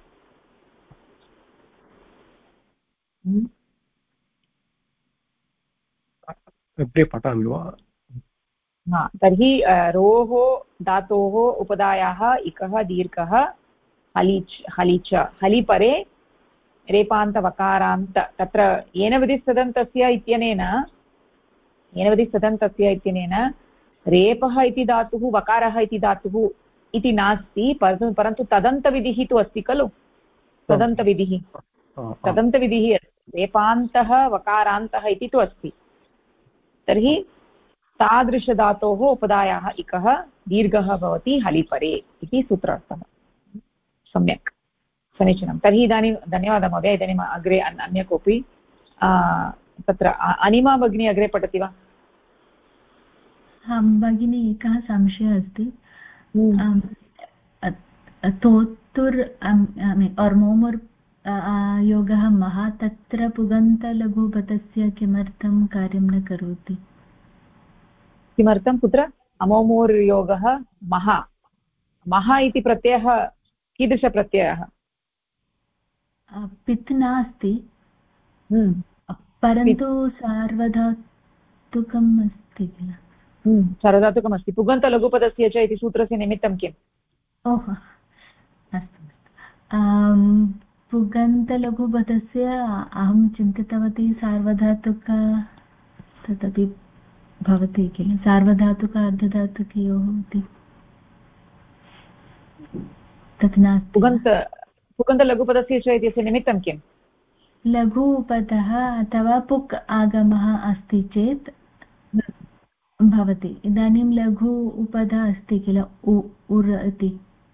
अग्रे पठामि वा? तर्हि रोः धातोः उपधायाः इकः दीर्घः हलिच हलिपरे रेपान्तवकारान्त तत्र येनवदिसदन्तस्य इत्यनेन रेपः इति धातुः वकारः इति धातुः इति नास्ति, परन्तु तदन्तविधिः तु अस्ति खलु। तदन्तविधिः अस्ति, रेपान्तः वकारान्तः इति तु अस्ति। तर्हि तादृशधातोः उपधायाः इकः दीर्घः भवति हलिपरे इति सूत्रार्थः। सम्यक्, समीचीनं। तर्हि इदानीं धन्यवादः महोदय। इदानीम् अग्रे अन्य कोऽपि तत्र अनिमा भगिनी अग्रे पठति वा? आं भगिनी, एकः संशयः अस्ति। तोत्तुर् मोमुर् योगः महा, तत्र पुगन्तलघुपथस्य किमर्थं कार्यं न करोति? किमर्थं? कुत्र? अमोमूर्योगः महा। महा इति प्रत्ययः कीदृशप्रत्ययः? पित् नास्ति, परन्तु सार्वधातुकम् अस्ति किल? सार्वधातुकम् अस्ति। पुगन्तलघुपदस्य च इति सूत्रस्य निमित्तं किम्? ओहो, अस्तु। पुगन्तलघुपदस्य अहं चिन्तितवती सार्वधातुक तदपि भवति किल, सार्वधातुक अर्धधातुकयोः इति। तत् नास्ति। पुगन्तलघुपदस्य च इत्यस्य निमित्तं किम्? लघुपदः अथवा पुक् आगमः अस्ति चेत् भवति। इदानीं लघु उपधा अस्ति किल, उर् इति।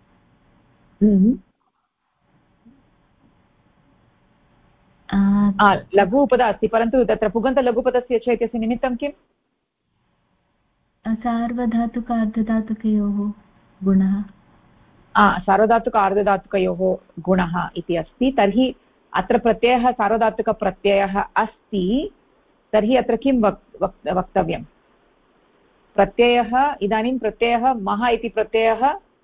लघु उपधा अस्ति, परन्तु तत्र पुगन्तलघुपदस्य च इत्यस्य निमित्तं किम्? सार्वधातुक अर्धधातुकयोः गुणः। सार्वधातुक अर्धधातुकयोः गुणः इति अस्ति। तर्हि अत्र प्रत्ययः सार्वधातुकप्रत्ययः अस्ति, तर्हि अत्र किं वक्तव्यं? प्रत्ययः, इदानीं प्रत्ययः मः इति प्रत्ययः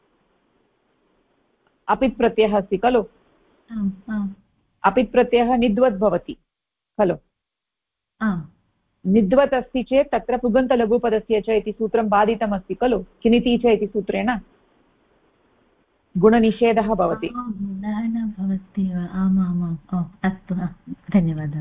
अपित् प्रत्ययः अस्ति खलु। अपित् प्रत्ययः निद्वत् भवति खलु। निद्वत् अस्ति चेत् तत्र पुगन्तलघुपदस्य च इति सूत्रं बाधितमस्ति खलु, किनिति च इति सूत्रेण गुणनिषेधः भवति। न भवति वा? आमामाम्, अस्तु, धन्यवादः।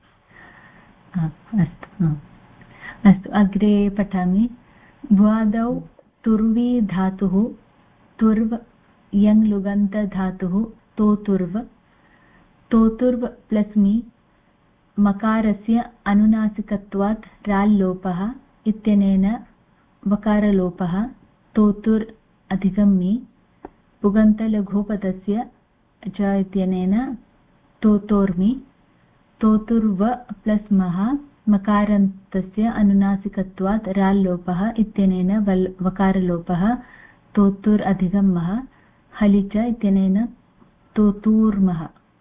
अस्तु, अग्रे पठामि। भ्वादौ तुर्वी धातुः, तुर्व यङ् लुगन्तधातुः, तोतुर्व। तोतुर्व प्लस् मि मकारस्य अनुनासिकत्वात् राल्लोपः इत्यनेन वकारलोपः, तोतुर् अधिकं मि। पुगन्तलघुपदस्य च इत्यनेन तोतोर्मि। तोतुर्व प्लस् मः मकारान्तस्य अनुनासिकत्वात् राल्लोपः इत्यनेन वकारलोपः, तोतुर् अधिकं मः। हलिच इत्यनेन तोतूर्मः।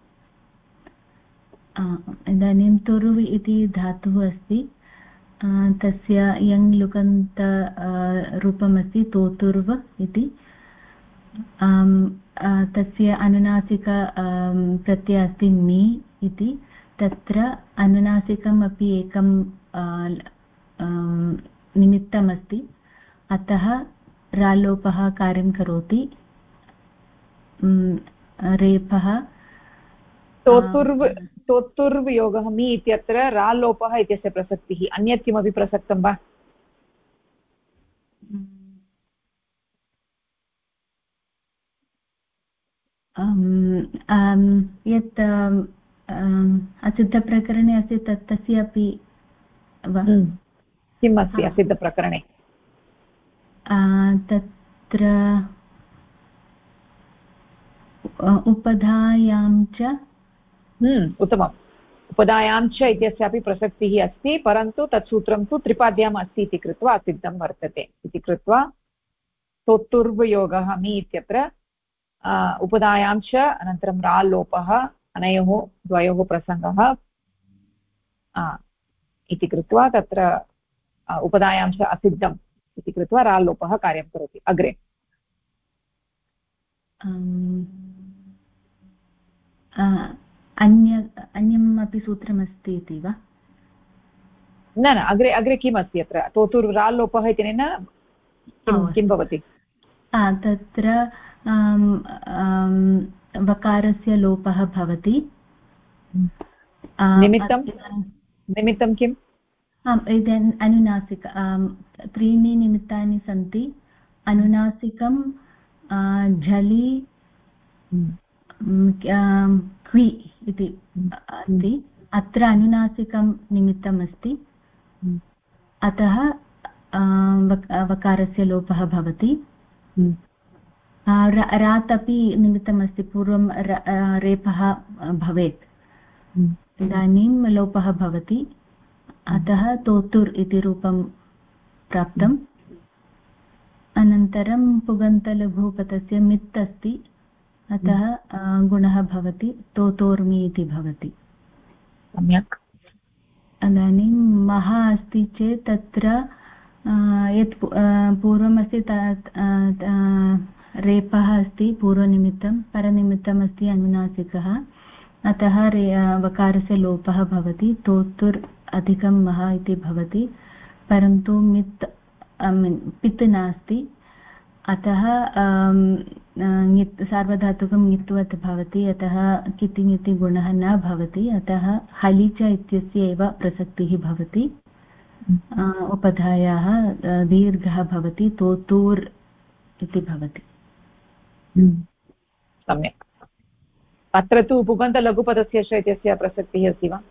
इदानीं तुर्व् इति धातुः अस्ति, तस्य यङ् लुकन्त रूपमस्ति तोतुर्व इति। तस्य अनुनासिक प्रत्ययः अस्ति मि इति। तत्र अनुनासिकम् अपि एकं निमित्तमस्ति, अतः रालोपः कार्यं करोति। रेपः तोतुर्व योगः मि इत्यत्र रालोपः इत्यस्य प्रसक्तिः। अन्यत् किमपि प्रसक्तं वा? यत् असिद्धप्रकरणे अस्ति तस्य अपि किम् अस्ति असिद्धप्रकरणे? तत्र उपधायां च। उत्तमम्। उपधायां च इत्यस्यापि प्रसक्तिः अस्ति, परन्तु तत् सूत्रं तु त्रिपाद्याम् अस्ति इति कृत्वा असिद्धं वर्तते इति कृत्वा तोतुर्वयोगः मि इत्यत्र उपधायां च अनन्तरं राल्लोपः अनयोः द्वयोः प्रसङ्गः इति कृत्वा तत्र उपधायां च असिद्धम् इति कृत्वा राल्लोपः कार्यं करोति अग्रे अन्यम् अपि सूत्रमस्ति इति वा न न अग्रे अग्रे किम् अस्ति अत्र तोतुर् राल्लोपः इत्यनेन किं भवति तत्र वकारस्य लोपः भवति निमित्तं किम् इदानीम् अनुनासिक त्रीणि निमित्तानि सन्ति अनुनासिकं झलि क्वि इति अस्ति अत्र अनुनासिकं निमित्तम् अस्ति अतः वकारस्य लोपः भवति रात् अपि निमित्तमस्ति पूर्वं रेफः भवेत् इदानीं लोपः भवति अतः तोतुर् इति रूपं प्राप्तम् अनन्तरं पुगन्तलघुपदस्य मित् अस्ति अतः गुणः भवति तोतोर्मि इति भवति सम्यक् इदानीं मः अस्ति चेत् तत्र यत् पूर्वमस्ति रेपः अस्ति पूर्वनिमित्तं परनिमित्तम् अस्ति अनुनासिकः अतः वकारस्य लोपः भवति तोतुर् अधिकं मः इति भवति परन्तु मित् पित् नास्ति अतः सार्वधातुकं ङित्वत् भवति अतः किति गुणः न भवति अतः हलिच इत्यस्य एव प्रसक्तिः भवति उपधायाः दीर्घः भवति तोतूर् इति भवति सम्यक् अत्र तु पुगन्तलघुपदस्य च इत्यस्य प्रसक्तिः अस्ति वा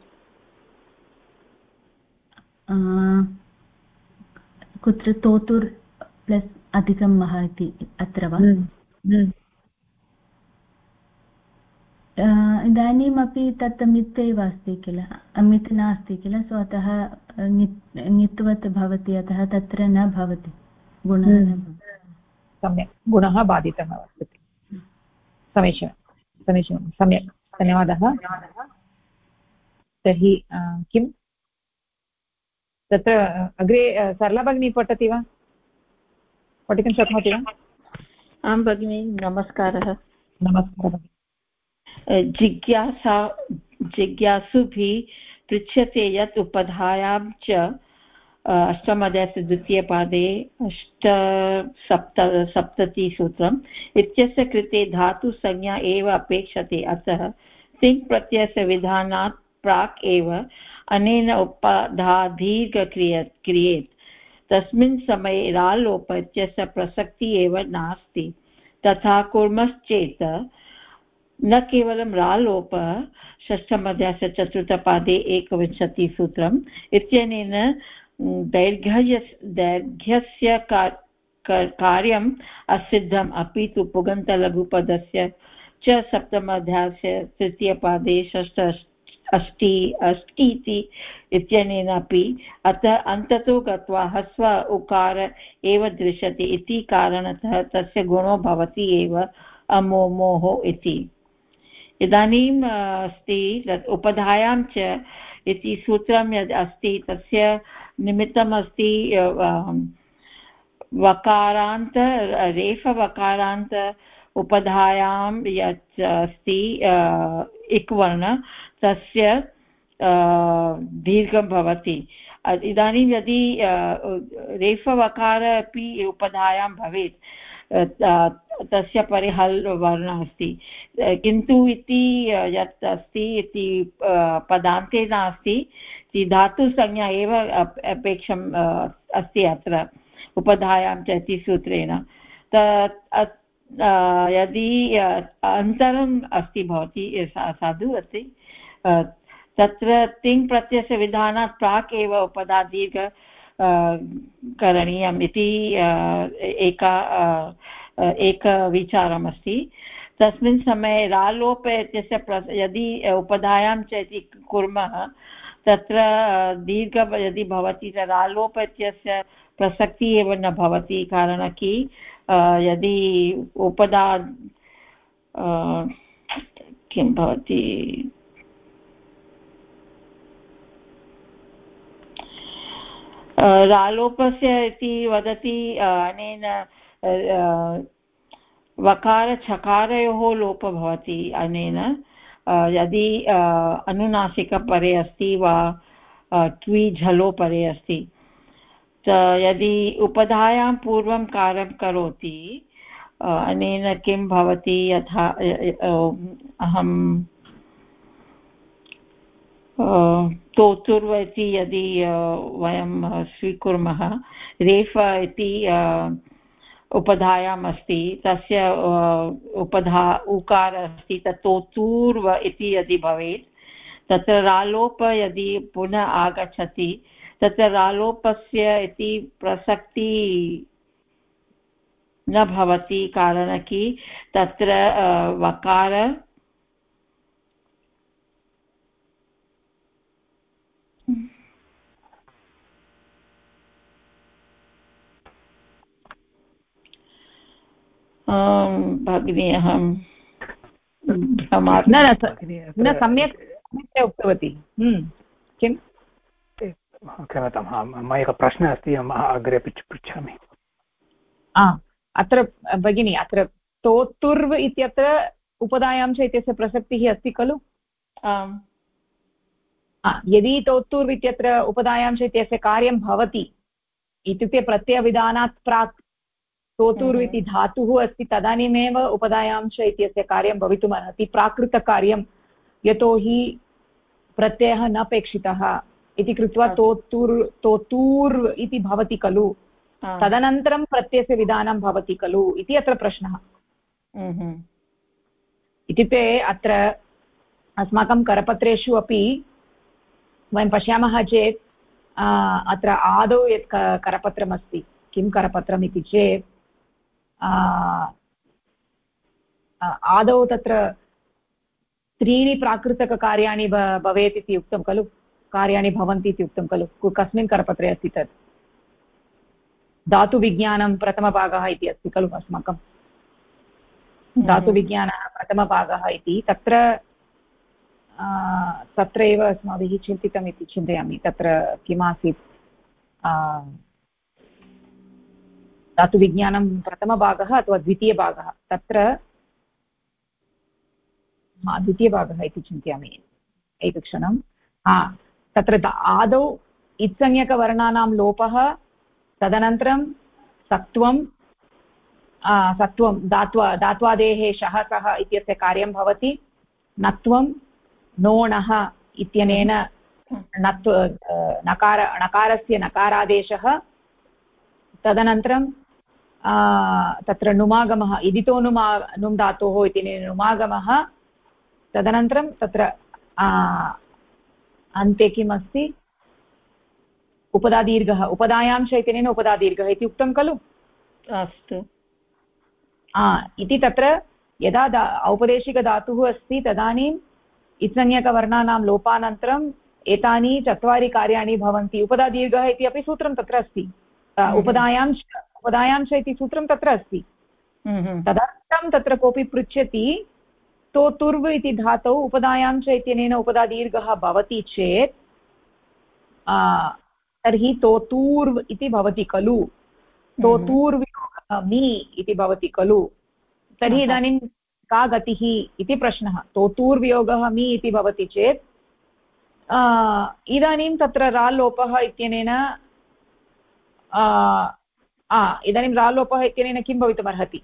कुत्र तोतुर् प्लस् अधिकं मः इति अत्र वा इदानीमपि तत् मित् एव अस्ति किल मित् नास्ति किल सो अतः ङित्वत् भवति अतः तत्र न भवति गुणः न भवति सम्यक् गुणः बाधितः वर्तते समीचीनं सम्यक् धन्यवादः तर्हि किं तत्र अग्रे सरला भगिनी पठति वा पठितुं शक्नोति वा आं भगिनि नमस्कारः नमस्कारः जिज्ञासुभिः पृच्छ्यते यत् उपधायां च अष्टमध्यायस्य द्वितीयपादे सप्ततिसूत्रम् इत्यस्य कृते धातुसंज्ञा एव अपेक्षते अतः तिङ् प्रत्ययस्य विधानात् प्राक् एव अनेन उपधादीर्घ क्रियेत् तस्मिन् समये राल्लोप इत्यस्य प्रसक्तिः एव नास्ति तथा कुर्मश्चेत् न केवलं राल्लोपः षष्ठमध्यायस्य चतुर्थपादे एकविंशतिसूत्रम् इत्यनेन दैर्घ्यस्य कार्यम् असिद्धम् अपि तु पुगन्तलघुपदस्य च सप्तमाध्यायस्य तृतीयपादे अष्टि इत्यनेन अपि अतः अन्ततो गत्वा ह्रस्व उकार एव दृश्यते इति कारणतः तस्य गुणो भवति एव अमोमोः इति इदानीम् अस्ति उपधायां च इति सूत्रं यद् अस्ति तस्य निमित्तम् अस्ति वकारान्त रेफवकारान्त उपधायां यत् अस्ति इक्वर्ण तस्य दीर्घं भवति इदानीं यदि रेफवकार अपि उपधायां भवेत् तस्य परे हल् वर्णः अस्ति किन्तु इति यत् अस्ति इति पदान्ते नास्ति धातुसंज्ञा एव अपेक्षम् अस्ति अत्र उपधायां च इति सूत्रेण यदि अन्तरम् अस्ति भवति साधु अस्ति तत्र तिङ् प्रत्ययस्य विधानात् प्राक् एव उपधा दीर्घ करणीयम् इति एकविचारमस्ति तस्मिन् समये रालोप इत्यस्य यदि उपधायां च इति कुर्मः तत्र दीर्घ यदि भवति तदा रालोप इत्यस्य प्रसक्तिः एव न भवति कारणं कि यदि उपधा किं भवति रालोपस्य इति वदति अनेन वकारछकारयोः लोपः भवति अनेन यदि अनुनासिकपरे अस्ति वा ट्वी झलो परे अस्ति यदि उपधायां पूर्वं कार्यं करोति अनेन किं भवति यथा अहं तोतुर्व इति यदि वयं स्वीकुर्मः रेफ इति उपधायाम् अस्ति तस्य उपधा उकार अस्ति तत् तोतूर्व इति यदि भवेत् तत्र रालोप यदि पुनः आगच्छति तत्र रालोपस्य इति प्रसक्ति न भवति कारणं कि तत्र वकार भगिनी अहं न सम्यक् उक्तवती किं क्षम्यतां मम एकः प्रश्नः अस्ति अग्रे पृच्छामि अत्र भगिनी अत्र तोतुर्व इत्यत्र उपधायां च इत्यस्य प्रसक्तिः अस्ति खलु यदि तोतुर्व इत्यत्र उपधायां च इत्यस्य कार्यं भवति इत्युक्ते प्रत्ययविधानात् प्राक् तोतुर् इति धातुः अस्ति तदानीमेव उपधायांश इत्यस्य कार्यं भवितुमर्हति प्राकृतकार्यं यतोहि प्रत्ययः न अपेक्षितः इति कृत्वा तोतूर् इति भवति खलु तदनन्तरं प्रत्ययस्य विधानं भवति खलु इति अत्र प्रश्नः इत्युक्ते अत्र अस्माकं करपत्रेषु अपि वयं पश्यामः चेत् अत्र आदौ यत् करपत्रमस्ति किं करपत्रम् इति चेत् आदौ तत्र त्रीणि प्राकृतककार्याणि भवेत् इति उक्तं खलु कार्याणि भवन्ति इति उक्तं खलु कस्मिन् करपत्रे अस्ति तत् धातुविज्ञानं प्रथमभागः इति अस्ति खलु अस्माकं धातुविज्ञानः प्रथमभागः इति तत्र एव अस्माभिः चिन्तितम् इति चिन्तयामि तत्र किमासीत् धातुविज्ञानं प्रथमभागः अथवा द्वितीयभागः तत्र द्वितीयभागः इति चिन्तयामि एकक्षणं तत्र आदौ इत्संज्ञकवर्णानां लोपः तदनन्तरं सत्वं धात्वादेः शः सः इत्यस्य कार्यं भवति नत्वं नोणः इत्यनेन नकारस्य नकारादेशः तदनन्तरं तत्र नुमागमः इदितो नुम् धातोः इत्यनेन नुमागमः तदनन्तरं तत्र अन्ते किम् अस्ति उपधादीर्घः उपधायां च इत्यनेन उपधादीर्घः इति उक्तं खलु अस्तु इति तत्र यदा औपदेशिकधातुः अस्ति तदानीम् इत्संज्ञकवर्णानां लोपानन्तरम् एतानि चत्वारि कार्याणि भवन्ति उपधादीर्घः इति अपि सूत्रं तत्र अस्ति उपधायां च इति सूत्रं तत्र अस्ति तदर्थं तत्र कोऽपि पृच्छति तोतुर्व इति धातौ उपधायां च इत्यनेन उपधादीर्घः भवति चेत् तर्हि तोतूर्व इति भवति खलु तोतूर्वियोगः मि इति भवति खलु तर्हि इदानीं का गतिः इति प्रश्नः तोतूर्वियोगः मि इति भवति चेत् इदानीं तत्र रालोपः इत्यनेन इदानीं रालोपः इत्यनेन किं भवितुमर्हति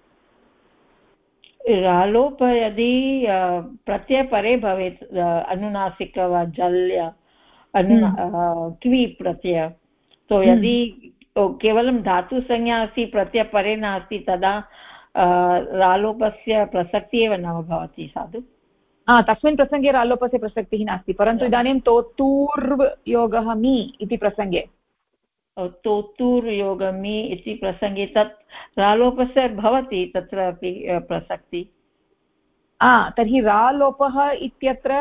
रालोप यदि प्रत्ययपरे भवेत् अनुनासिक वा जल्य क्वी प्रत्यय तो यदि केवलं धातुसंज्ञा अस्ति प्रत्ययपरे नास्ति तदा रालोपस्य प्रसक्तिः एव न भवति साधु तस्मिन् प्रसङ्गे रालोपस्य प्रसक्तिः नास्ति परन्तु इदानीं तोतूर्व योगः मि इति प्रसङ्गे तोतूर्योगमि इति प्रसङ्गे तत् रालोपस्य भवति तत्र अपि प्रसक्ति तर्हि रालोपः इत्यत्र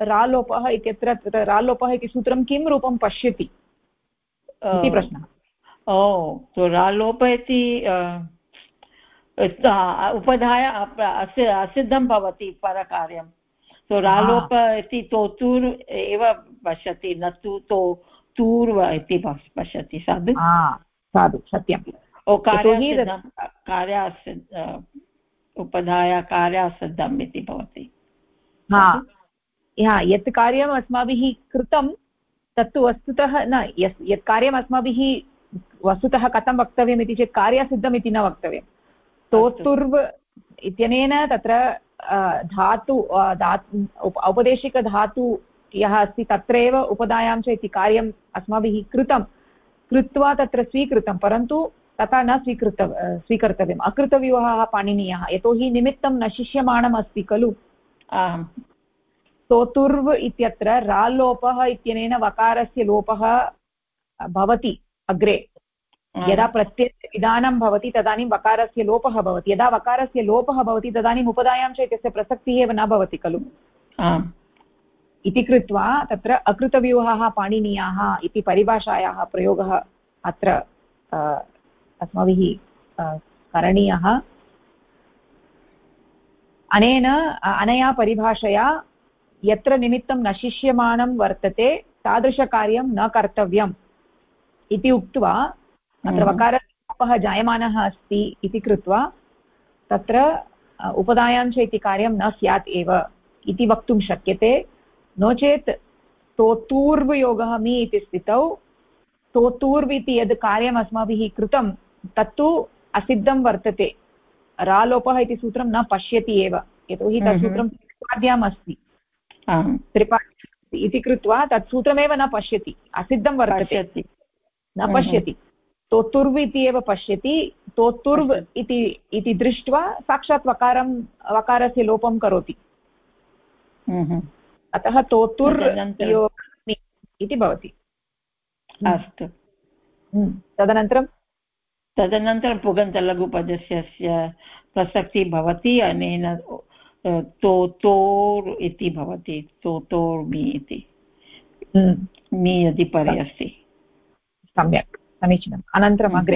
रालोपः इति सूत्रं किं रूपं पश्यति इति प्रश्नः तो रालोप इति उपधाय असिद्धं भवति परकार्यं। तो रालोप इति तोतूर् एव पश्यति, न तु तो तूर्व इति पश्यति। साधु साधु सत्यम्। उपधाय कार्यासिद्धम् इति भवति। यत् कार्यम् अस्माभिः कृतं तत्तु वस्तुतः न, यत् कार्यम् अस्माभिः वस्तुतः कथं वक्तव्यम् इति चेत् कार्यसिद्धम् इति न वक्तव्यं। तोतुर्व इत्यनेन तत्र धातु औपदेशिकधातु यः अस्ति तत्रैव उपधायां च इति कार्यम् अस्माभिः कृत्वा तत्र स्वीकृतं, परन्तु तथा न स्वीकर्तव्यम्। अकृतव्यूहः पाणिनीयः, यतोहि निमित्तं न शिष्यमाणम् अस्ति खलु। तोतुर्व इत्यत्र रालोपः इत्यनेन वकारस्य लोपः भवति अग्रे। यदा प्रत्ययस्य विधानं भवति तदानीं वकारस्य लोपः भवति। यदा वकारस्य लोपः भवति तदानीम् उपधायां च इत्यस्य प्रसक्तिः एव न भवति खलु। इति कृत्वा तत्र अकृतव्यूहः पाणिनीयाः इति परिभाषायाः प्रयोगः अत्र अस्माभिः करणीयः। अनया परिभाषया यत्र निमित्तं न शिष्यमाणं वर्तते तादृशकार्यं न कर्तव्यम् इति उक्त्वा अत्र वकारलोपः जायमानः अस्ति इति कृत्वा तत्र उपधायां च इति कार्यं न स्यात् एव इति वक्तुं शक्यते। नो चेत् तोतूर्वयोगः मी इति स्थितौ तोतूर्व इति यद् कार्यम् अस्माभिः कृतं तत्तु असिद्धं वर्तते। रालोपः इति सूत्रं न पश्यति एव, यतोहि तत् सूत्रं त्रिपाद्याम् अस्ति। त्रिपाद्यम् इति कृत्वा तत् सूत्रमेव न पश्यति, असिद्धं वर्तते, न पश्यति। तोतुर्व इति एव पश्यति। तोतुर्व इति दृष्ट्वा साक्षात् वकारस्य लोपं करोति। अतः तोतुर् इति भवति। अस्तु। तदनन्तरं पुगन्तलघुपदस्य प्रसक्तिः भवति। अनेन तोतोर् इति भवति, तोतोर्मि इति मी यदि परे अस्ति। सम्यक्, समीचीनम्। अनन्तरम् अग्रे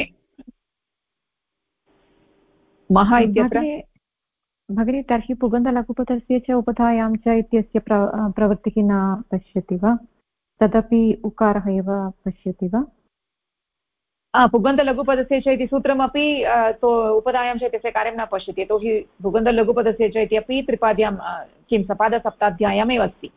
महा इत्यत्र भगिनी, तर्हि पुगन्तलघुपदस्य च उपधायां च इत्यस्य प्रवृत्तिः न पश्यति वा? तदपि उकारः एव पश्यति वा? पुगन्तलघुपदस्य च इति सूत्रमपि उपधायां च इत्यस्य कार्यं न पश्यति, यतोहि पुगन्तलघुपदस्य च इत्यपि त्रिपाद्यां किं सपादसप्ताध्याय्यामेव अस्ति।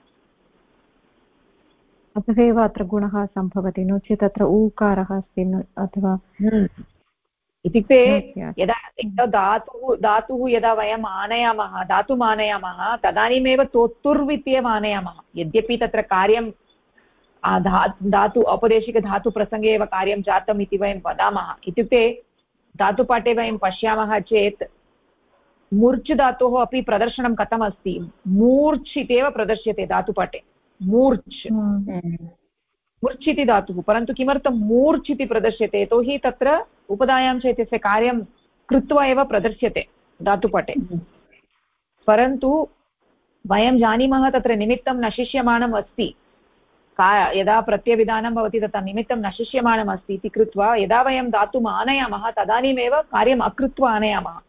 अतः एव अत्र गुणः सम्भवति, नो चेत् अत्र ऊकारः अस्ति अथवा इत्युक्ते यदा धातुः यदा वयम् आनयामः, धातुम् आनयामः तदानीमेव तोतुर्व इत्येव आनयामः। यद्यपि तत्र कार्यं धातु औपदेशिकधातुप्रसङ्गे एव कार्यं जातम् इति वयं वदामः। इत्युक्ते धातुपाठे वयं पश्यामः चेत् मूर्च् धातोः अपि प्रदर्शनं कथमस्ति, मूर्च् इत्येव प्रदर्श्यते धातुपाठे। मूर्च् इति धातुः, परन्तु किमर्थं मूर्च् इति प्रदर्श्यते? यतोहि तत्र उपधायां च इत्यस्य कार्यं कृत्वा एव प्रदर्श्यते धातुपाठे। परन्तु वयं जानीमः तत्र निमित्तं न शिष्यमाणम् अस्ति। यदा प्रत्ययविधानं भवति तथा निमित्तं न शिष्यमाणम् अस्ति इति कृत्वा यदा वयं धातुम् आनयामः तदानीमेव कार्यम् अकृत्वा आनयामः।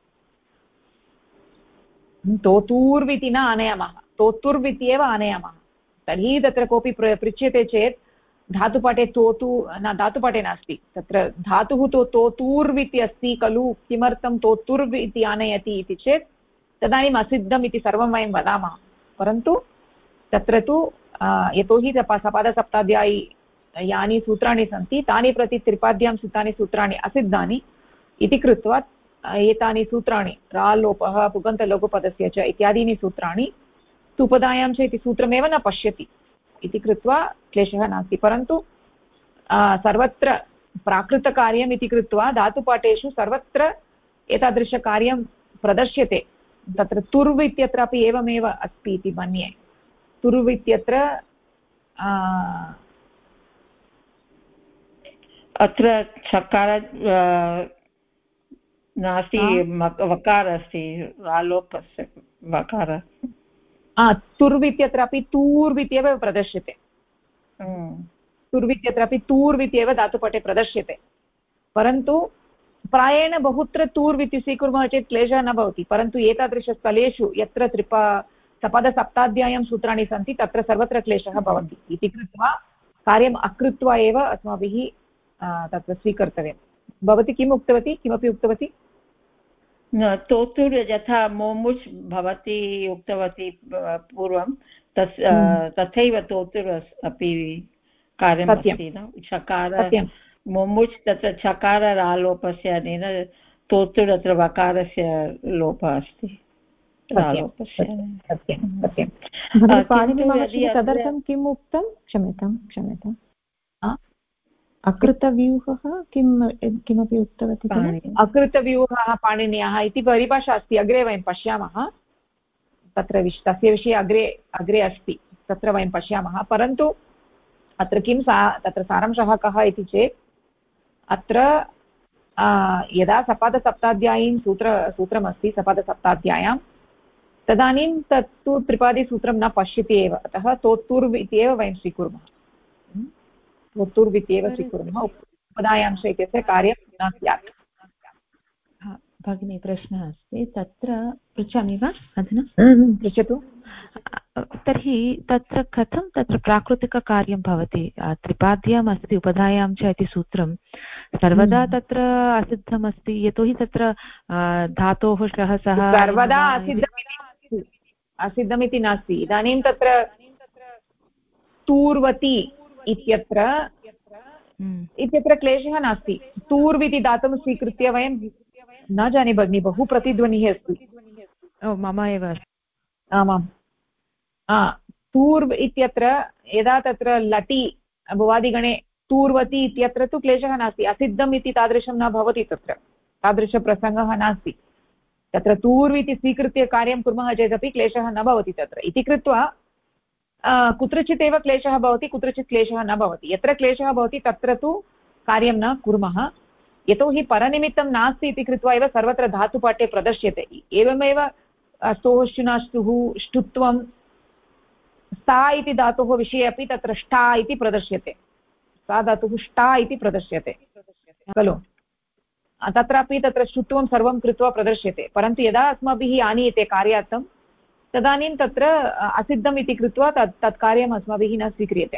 तोतूर्व इति न आनयामः, तोतुर्व इत्येव आनयामः। तर्हि तत्र कोऽपि पृच्छ्यते चेत् धातुपाठे धातुपाठे नास्ति, तत्र धातुः तोतूर्व इति अस्ति खलु, किमर्थं तोतुर्व इति आनयति इति चेत् तदानीम् असिद्धम् इति सर्वं वयं वदामः। परन्तु तत्र तु यतोहि सपादसप्ताध्यायी यानि सूत्राणि सन्ति तानि प्रति त्रिपाद्यां स्थितानि सूत्राणि असिद्धानि इति कृत्वा एतानि सूत्राणि रालोपः पुगन्तलघुपदस्य च इत्यादीनि सूत्राणि उपधायां च इति सूत्रमेव न पश्यति इति कृत्वा क्लेशः नास्ति। परन्तु सर्वत्र प्राकृतकार्यम् इति कृत्वा धातुपाठेषु सर्वत्र एतादृशकार्यं प्रदर्श्यते। तत्र तुर्व इत्यत्रापि एवमेव अस्ति इति मन्ये। तुर्व इत्यत्र अत्र चकार नास्ति, वकार अस्ति, रालोपस्य वकार। तुर्व इत्यत्रापि तूर्व इत्येव प्रदर्श्यते। तुर्व इत्यत्रापि तूर्व इत्येव धातुपाठे प्रदर्श्यते। परन्तु प्रायेण बहुत्र तूर् इति स्वीकुर्मः चेत् क्लेशः न भवति, परन्तु एतादृशस्थलेषु यत्र सपदसप्ताध्याय्यां सूत्राणि सन्ति तत्र सर्वत्र क्लेशः भवति इति कृत्वा कार्यम् अकृत्वा एव अस्माभिः तत्र स्वीकर्तव्यं। भवती किम् उक्तवती, किमपि उक्तवती? तोतुर् यथा मोमुच् भवती उक्तवती पूर्वं तथैव तोतुर् अपि कार्यमस्ति न, चकार मोमुच् तत्र चकाररालोपस्य अनेन तोतुर् अत्र वकारस्य लोपः अस्ति रालोपस्य। तदर्थं किम् उक्तं? क्षम्यताम् अकृतव्यूहः किमपि उक्तवती? अकृतव्यूहः पाणिन्याः इति परिभाषा अस्ति, अग्रे वयं पश्यामः। तत्र तस्य विषये अग्रे अस्ति, तत्र वयं पश्यामः। परन्तु अत्र किं तत्र सारांशः कः इति चेत् अत्र यदा सपादसप्ताध्यायीं सूत्रमस्ति सपादसप्ताध्याय्यां, तदानीं तत्तु त्रिपादीसूत्रं न पश्यति एव, अतः तोत्तुर् इत्येव वयं स्वीकुर्मः। तोत्तुर् इत्येव स्वीकुर्मः, उपदायांश इत्यस्य कार्यं न स्यात्। भगिनी प्रश्नः अस्ति, तत्र पृच्छामि वा अधुना? पृच्छतु। तर्हि तत्र कथं तत्र प्राकृतिककार्यं भवति? त्रिपाद्याम् अस्ति उपधायां च इति सूत्रं सर्वदा तत्र असिद्धमस्ति, यतोहि तत्र धातोः सह सर्वदा असिद्धमिति नास्ति। इदानीं तत्र तूर्वती इत्यत्र क्लेशः नास्ति। तूर्व् इति धातुं स्वीकृत्य वयं न जाने भगिनि, बहु प्रतिध्वनिः अस्ति। मम एव अस्ति। आमाम्, तूर्व् इत्यत्र यदा तत्र लटि भुवादिगणे तूर्वती इत्यत्र तु क्लेशः नास्ति, असिद्धम् इति तादृशं न भवति, तत्र तादृशप्रसङ्गः नास्ति। तत्र तूर्व् इति स्वीकृत्य कार्यं कुर्मः चेदपि क्लेशः न भवति तत्र। इति कृत्वा कुत्रचित् एव क्लेशः भवति, कुत्रचित् क्लेशः न भवति। यत्र क्लेशः भवति तत्र तु कार्यं न कुर्मः, यतोहि परनिमित्तं नास्ति इति कृत्वा एव सर्वत्र धातुपाठे प्रदर्श्यते। एवमेव स्तोः शुनाष्टुः ष्टुत्वं सा इति धातोः विषये अपि तत्र ष्टा इति प्रदर्श्यते, सा धातुः ष्टा इति प्रदर्श्यते खलु। तत्रापि तत्र ष्टुत्वं सर्वं कृत्वा प्रदर्श्यते, परन्तु यदा अस्माभिः आनीयते कार्यार्थं तदानीं तत्र असिद्धम् इति कृत्वा तत् कार्यम् अस्माभिः न स्वीक्रियते।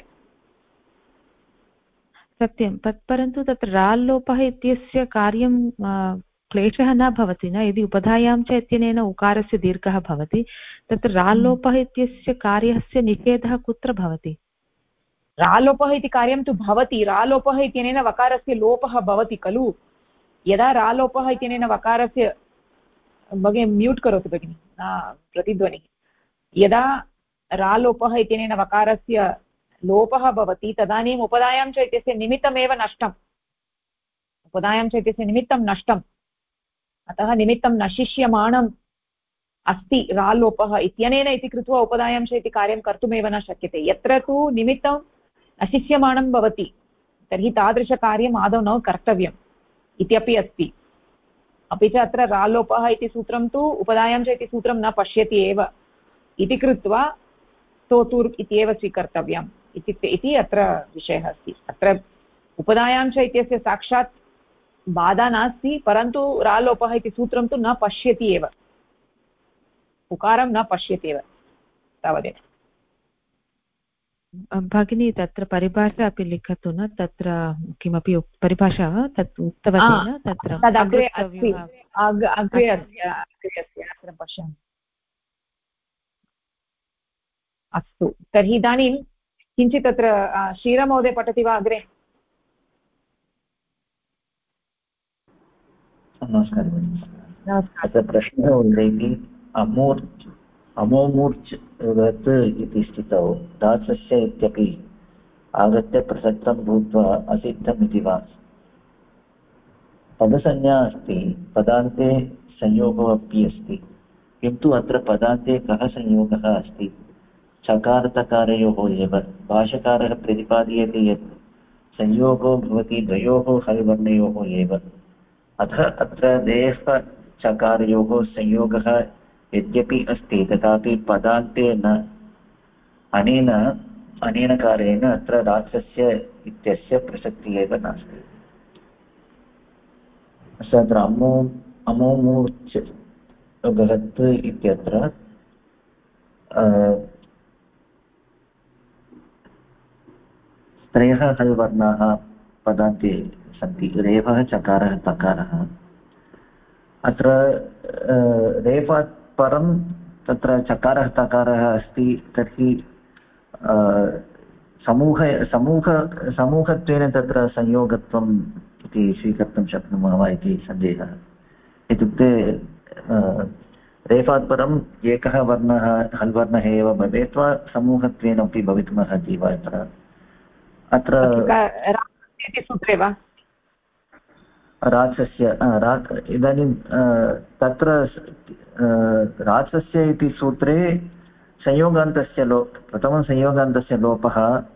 सत्यं, परन्तु तत्र राल्लोपः इत्यस्य कार्यं क्लेशः न भवति न, यदि उपधायां च इत्यनेन उकारस्य दीर्घः भवति, तत्र राल्लोपः इत्यस्य कार्यस्य निषेधः कुत्र भवति? रालोपः इति कार्यं तु भवति, रालोपः इत्यनेन वकारस्य लोपः भवति खलु। यदा रालोपः इत्यनेन वकारस्य, भगिनी म्यूट् करोतु भगिनि, प्रतिध्वनिः। यदा रालोपः इत्यनेन वकारस्य लोपः भवति तदानीम् उपधायां च इत्यस्य निमित्तमेव नष्टम्, उपधायां च इत्यस्य निमित्तं नष्टम्, अतः निमित्तं नशिष्यमाणम् अस्ति रालोपः इत्यनेन इति कृत्वा उपधायां च इति कार्यं कर्तुमेव न शक्यते। यत्र तु निमित्तं नशिष्यमाणं भवति तर्हि तादृशकार्यम् आदौ न कर्तव्यम् इत्यपि अस्ति। अपि च अत्र रालोपः इति सूत्रं तु उपधायां च इति सूत्रं न पश्यति एव, इति कृत्वा तोतुर् इत्येव स्वीकर्तव्यम् इति अत्र विषयः अस्ति। अत्र उपधायां च इत्यस्य साक्षात् बाधा नास्ति, परन्तु रालोपः इति सूत्रं तु न पश्यति एव, उकारं न पश्यति एव, तावदेव। भगिनी तत्र परिभाषा अपि लिखतु न, तत्र किमपि परिभाषा तत् उक्तवती न, तत्र तदग्रे अस्ति, अग्रे अस्ति, अत्र पश्यामि। अस्तु, तर्हि इदानीं किञ्चित् तत्र श्रीराममहोदय पठति वा अग्रे? नमस्कारः। अत्र प्रश्नः उल्लेखि अमोमूर्च् वत् इति स्थितौ दासस्य इत्यपि आगत्य प्रसक्तं भूत्वा असिद्धम् इति वा? पदसंज्ञा अस्ति, पदान्ते संयोगः अपि अस्ति, किन्तु अत्र पदान्ते कः संयोगः अस्ति? चकारतकारयोः एव। भाष्यकारः प्रतिपादयति यत् संयोगो भवति द्वयोः हल्वर्णयोः एव। अतः अत्र देह चकारयोः संयोगः यद्यपि अस्ति तथापि पदान्ते न। अनेन कारेण अत्र राक्षस्य इत्यस्य प्रसक्तिः एव नास्ति। अत्र अमोमूर्च् बृहत् इत्यत्र त्रयः हल् वर्णाः पदान्ते सन्ति रेफः चकारः तकारः अत्र रेफात् परं तत्र चकारः तकारः अस्ति तर्हि समूहत्वेन तत्र संयोगत्वम् इति स्वीकर्तुं शक्नुमः वा इति सन्देहः इत्युक्ते रेफात् परम् एकः वर्णः हल् वर्णः एव भवेत् वा समूहत्वेन अपि भवितुमर्हति वा अत्र सूत्रे वा रात्सस्य इदानीं तत्र रात्सस्य इति सूत्रे संयोगान्तस्य प्रथमं संयोगान्तस्य लोपः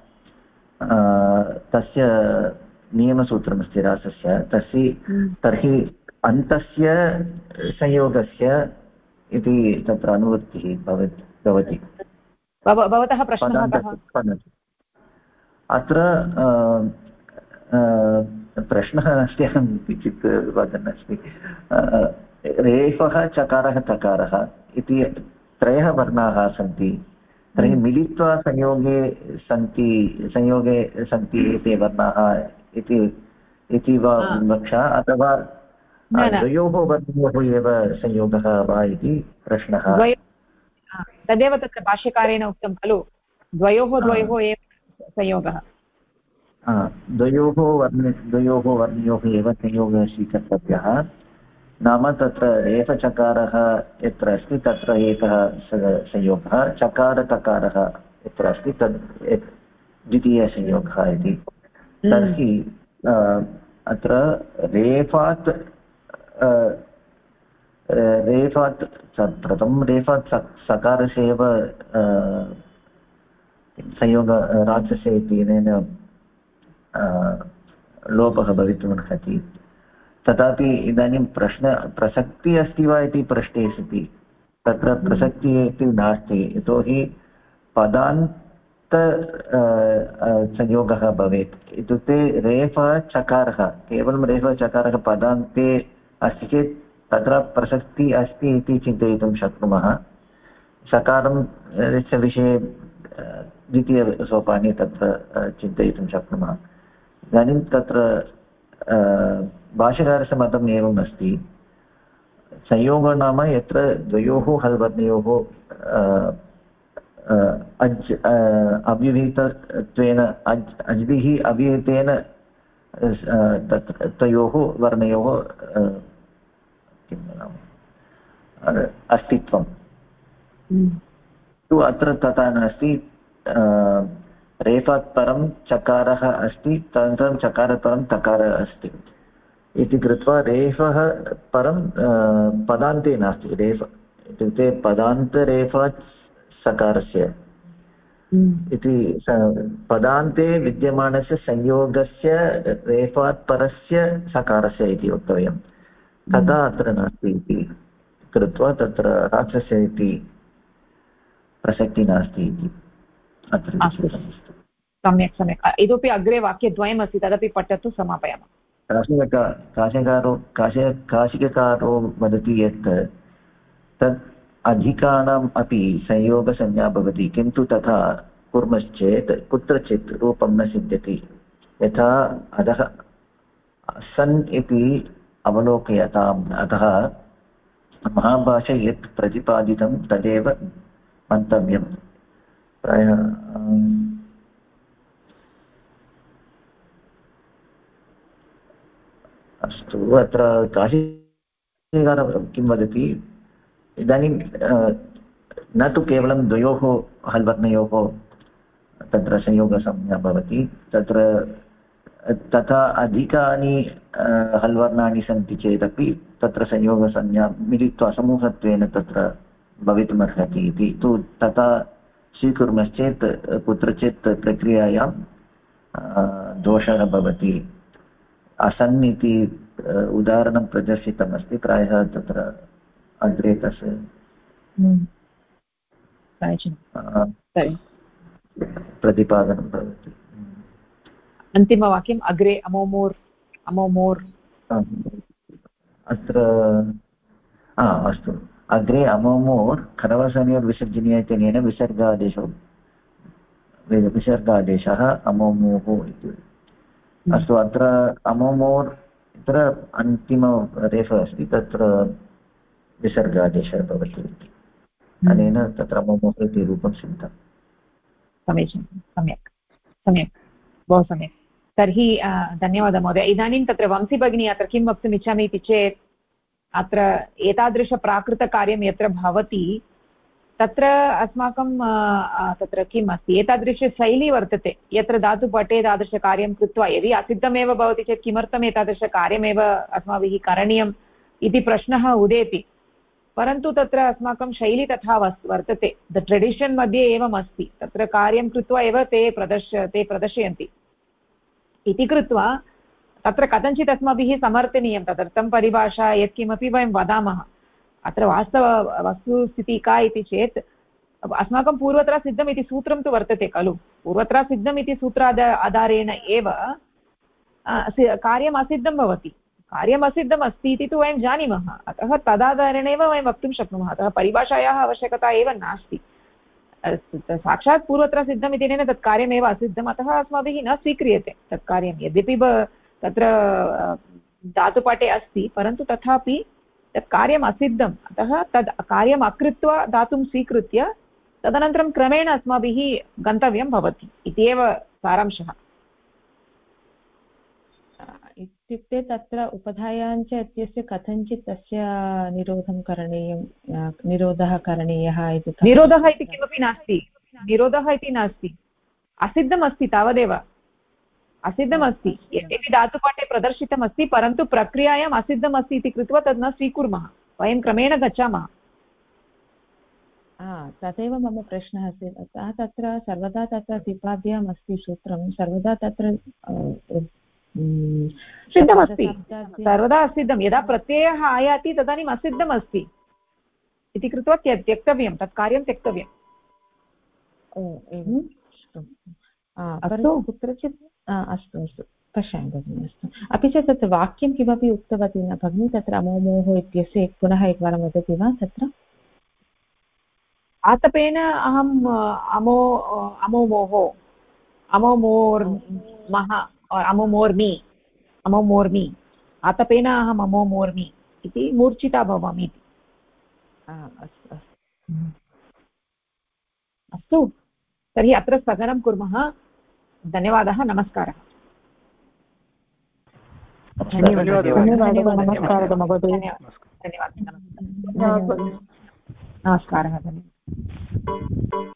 तस्य नियमसूत्रमस्ति रात्सस्य तर्हि अन्तस्य संयोगस्य इति तत्र अनुवृत्तिः भवति भवतः प्रश्नः कः अत्र प्रश्नः नास्ति अहं किञ्चित् वदन् अस्मि रेफः चकारः तकारः इति त्रयः वर्णाः सन्ति तर्हि मिलित्वा संयोगे सन्ति एते वर्णाः इति वा विवक्षा अथवा द्वयोः वर्णयोः एव संयोगः वा इति प्रश्नः तदेव तत्र भाष्यकारेण उक्तं खलु द्वयोः एव संयोगः द्वयोः वर्णयोः एव संयोगः स्वीकर्तव्यः नाम तत्र रेफचकारः यत्र अस्ति तत्र एकः संयोगः चकारतकारः यत्र अस्ति तद् द्वितीयसंयोगः इति तर्हि अत्र रेफात् प्रथमं रेफात् सकारस्य एव संयोग राक्षसे इत्यनेन लोपः भवितुमर्हति तथापि इदानीं प्रसक्तिः अस्ति वा इति पृष्टे सति तत्र प्रसक्तिः इति नास्ति यतोहि पदान्त संयोगः भवेत् इत्युक्ते रेफः चकारः केवलं रेफः चकारः पदान्ते अस्ति चेत् तत्र प्रसक्तिः अस्ति इति चिन्तयितुं शक्नुमः सकारं विषये द्वितीयसोपाने तत्र चिन्तयितुं शक्नुमः इदानीं तत्र भाष्यकारस्य मतम् एवम् अस्ति संयोगो नाम यत्र द्वयोः हल् वर्णयोः अव्यवहितत्वेन अज्भिः अव्यवहितेन तयोः वर्णयोः किं नाम अस्तित्वं तु अत्र तथा नास्ति रेफात् परं चकारः अस्ति तदनन्तरं चकारात् परं तकारः अस्ति इति कृत्वा रेफः परं पदान्ते नास्ति रेफ इत्युक्ते पदान्तरेफात् सकारस्य इति पदान्ते विद्यमानस्य संयोगस्य रेफात् परस्य सकारस्य इति वक्तव्यं तथा अत्र नास्ति इति कृत्वा तत्र राक्षस्य इति प्रसक्तिः नास्ति इति अत्र सम्यक् इतोपि अग्रे वाक्यद्वयमस्ति तदपि पठतु समापयामः काशिककारो वदति यत् तत् अधिकानाम् अपि संयोगसंज्ञा भवति किन्तु तथा कुर्मश्चेत् कुत्रचित् रूपं न सिद्ध्यति यथा अधः सन् इति अवलोकयताम् अतः महाभाष्ये यत् प्रतिपादितं तदेव मन्तव्यं प्रायः अस्तु अत्र काशीकारः किं वदति इदानीं न तु केवलं द्वयोः हल्वर्णयोः तत्र संयोगसंज्ञा भवति तत्र तथा अधिकानि हल्वर्णानि सन्ति चेदपि तत्र संयोगसंज्ञा मिलित्वा समूहत्वेन तत्र भवितुमर्हति इति तु तथा स्वीकुर्मश्चेत् कुत्रचित् प्रक्रियायां दोषः भवति असन् इति उदाहरणं प्रदर्शितमस्ति प्रायः तत्र अग्रे तस्य प्रतिपादनं भवति अन्तिमवाक्यम् अग्रे अमोमूर् अत्र अस्तु अग्रे अमोमोर् खरवसनियोर्विसर्जनीय इत्यनेन विसर्गादेशः अमोमोः इति। अस्तु अत्र अमोमोर् अत्र अन्तिमरेफः अस्ति तत्र विसर्गादेशः भवति इति अनेन तत्र अमोमोः इति रूपं सिद्धम्। समीचीनं सम्यक् सम्यक् बहु सम्यक्। तर्हि धन्यवादः महोदय। इदानीं तत्र वंशी भगिनी अत्र किं वक्तुमिच्छामि इति चेत् अत्र एतादृशप्राकृतकार्यं यत्र भवति तत्र अस्माकं तत्र किम् अस्ति एतादृशशैली वर्तते यत्र धातुपटे तादृशकार्यं कृत्वा यदि असिद्धमेव भवति चेत् किमर्थम् एतादृशकार्यमेव अस्माभिः करणीयम् इति प्रश्नः उदेति। परन्तु तत्र अस्माकं शैली तथा वर्तते। द ट्रेडिशन् मध्ये एवम् अस्ति तत्र कार्यं कृत्वा एव ते प्रदर्शयन्ति इति कृत्वा तत्र कथञ्चित् अस्माभिः समर्थनीयं तदर्थं परिभाषा यत्किमपि वयं वदामः। अत्र वस्तुस्थितिः का इति चेत् अस्माकं पूर्वत्र सिद्धम् इति सूत्रं तु वर्तते खलु। पूर्वत्र सिद्धम् इति सूत्राधारेण एव कार्यम् असिद्धं भवति। कार्यम् असिद्धम् अस्ति इति तु वयं जानीमः, अतः तदाधारेणेव वयं वक्तुं शक्नुमः। अतः परिभाषायाः आवश्यकता एव नास्ति। साक्षात् पूर्वत्र सिद्धम् इत्यनेन तत् कार्यमेव असिद्धम्, अतः अस्माभिः न स्वीक्रियते तत् कार्यं। यद्यपि तत्र धातुपाठे अस्ति परन्तु तथापि तत् कार्यम् असिद्धम्, अतः तद् कार्यम् अकृत्वा धातुं स्वीकृत्य तदनन्तरं क्रमेण अस्माभिः गन्तव्यं भवति इत्येव सारांशः। इत्युक्ते तत्र उपधायाञ्च इत्यस्य कथञ्चित् तस्य निरोधः करणीयः इति। निरोधः इति किमपि नास्ति, निरोधः इति नास्ति, असिद्धम् अस्ति तावदेव। असिद्धम् अस्ति, यद्यपि धातुपाठे प्रदर्शितमस्ति परन्तु प्रक्रियायाम् असिद्धम् अस्ति इति कृत्वा तद् न स्वीकुर्मः, वयं क्रमेण गच्छामः। तदेव मम प्रश्नः अस्ति। अतः तत्र सर्वदा तत्र त्रिपाद्याम् अस्ति सूत्रं, सर्वदा तत्र सिद्धमस्ति, सर्वदा असिद्धं। यदा प्रत्ययः आयाति तदानीम् असिद्धम् अस्ति इति कृत्वा त्यक्तव्यं, तत् कार्यं त्यक्तव्यम्। परन्तु कुत्रचित् अस्तु अस्तु पश्यामि भगिनि। अस्तु, अपि च तत्र वाक्यं किमपि उक्तवती न भगिनि तत्र अमोमोः इत्यस्य पुनः एकवारं वदति वा? तत्र आतपेन अहम् अमोमोः अमोमोर्मः अमोमोर्मि अमोमोर्मि आतपेन अहम् अमोमोर्मि इति मूर्छिता भवामि इति। अस्तु अस्तु, तर्हि अत्र स्थगनं कुर्मः। धन्यवादः, नमस्कारः। धन्यवादः नमस्कारः महोदय। धन्यवादः, नमस्कारः।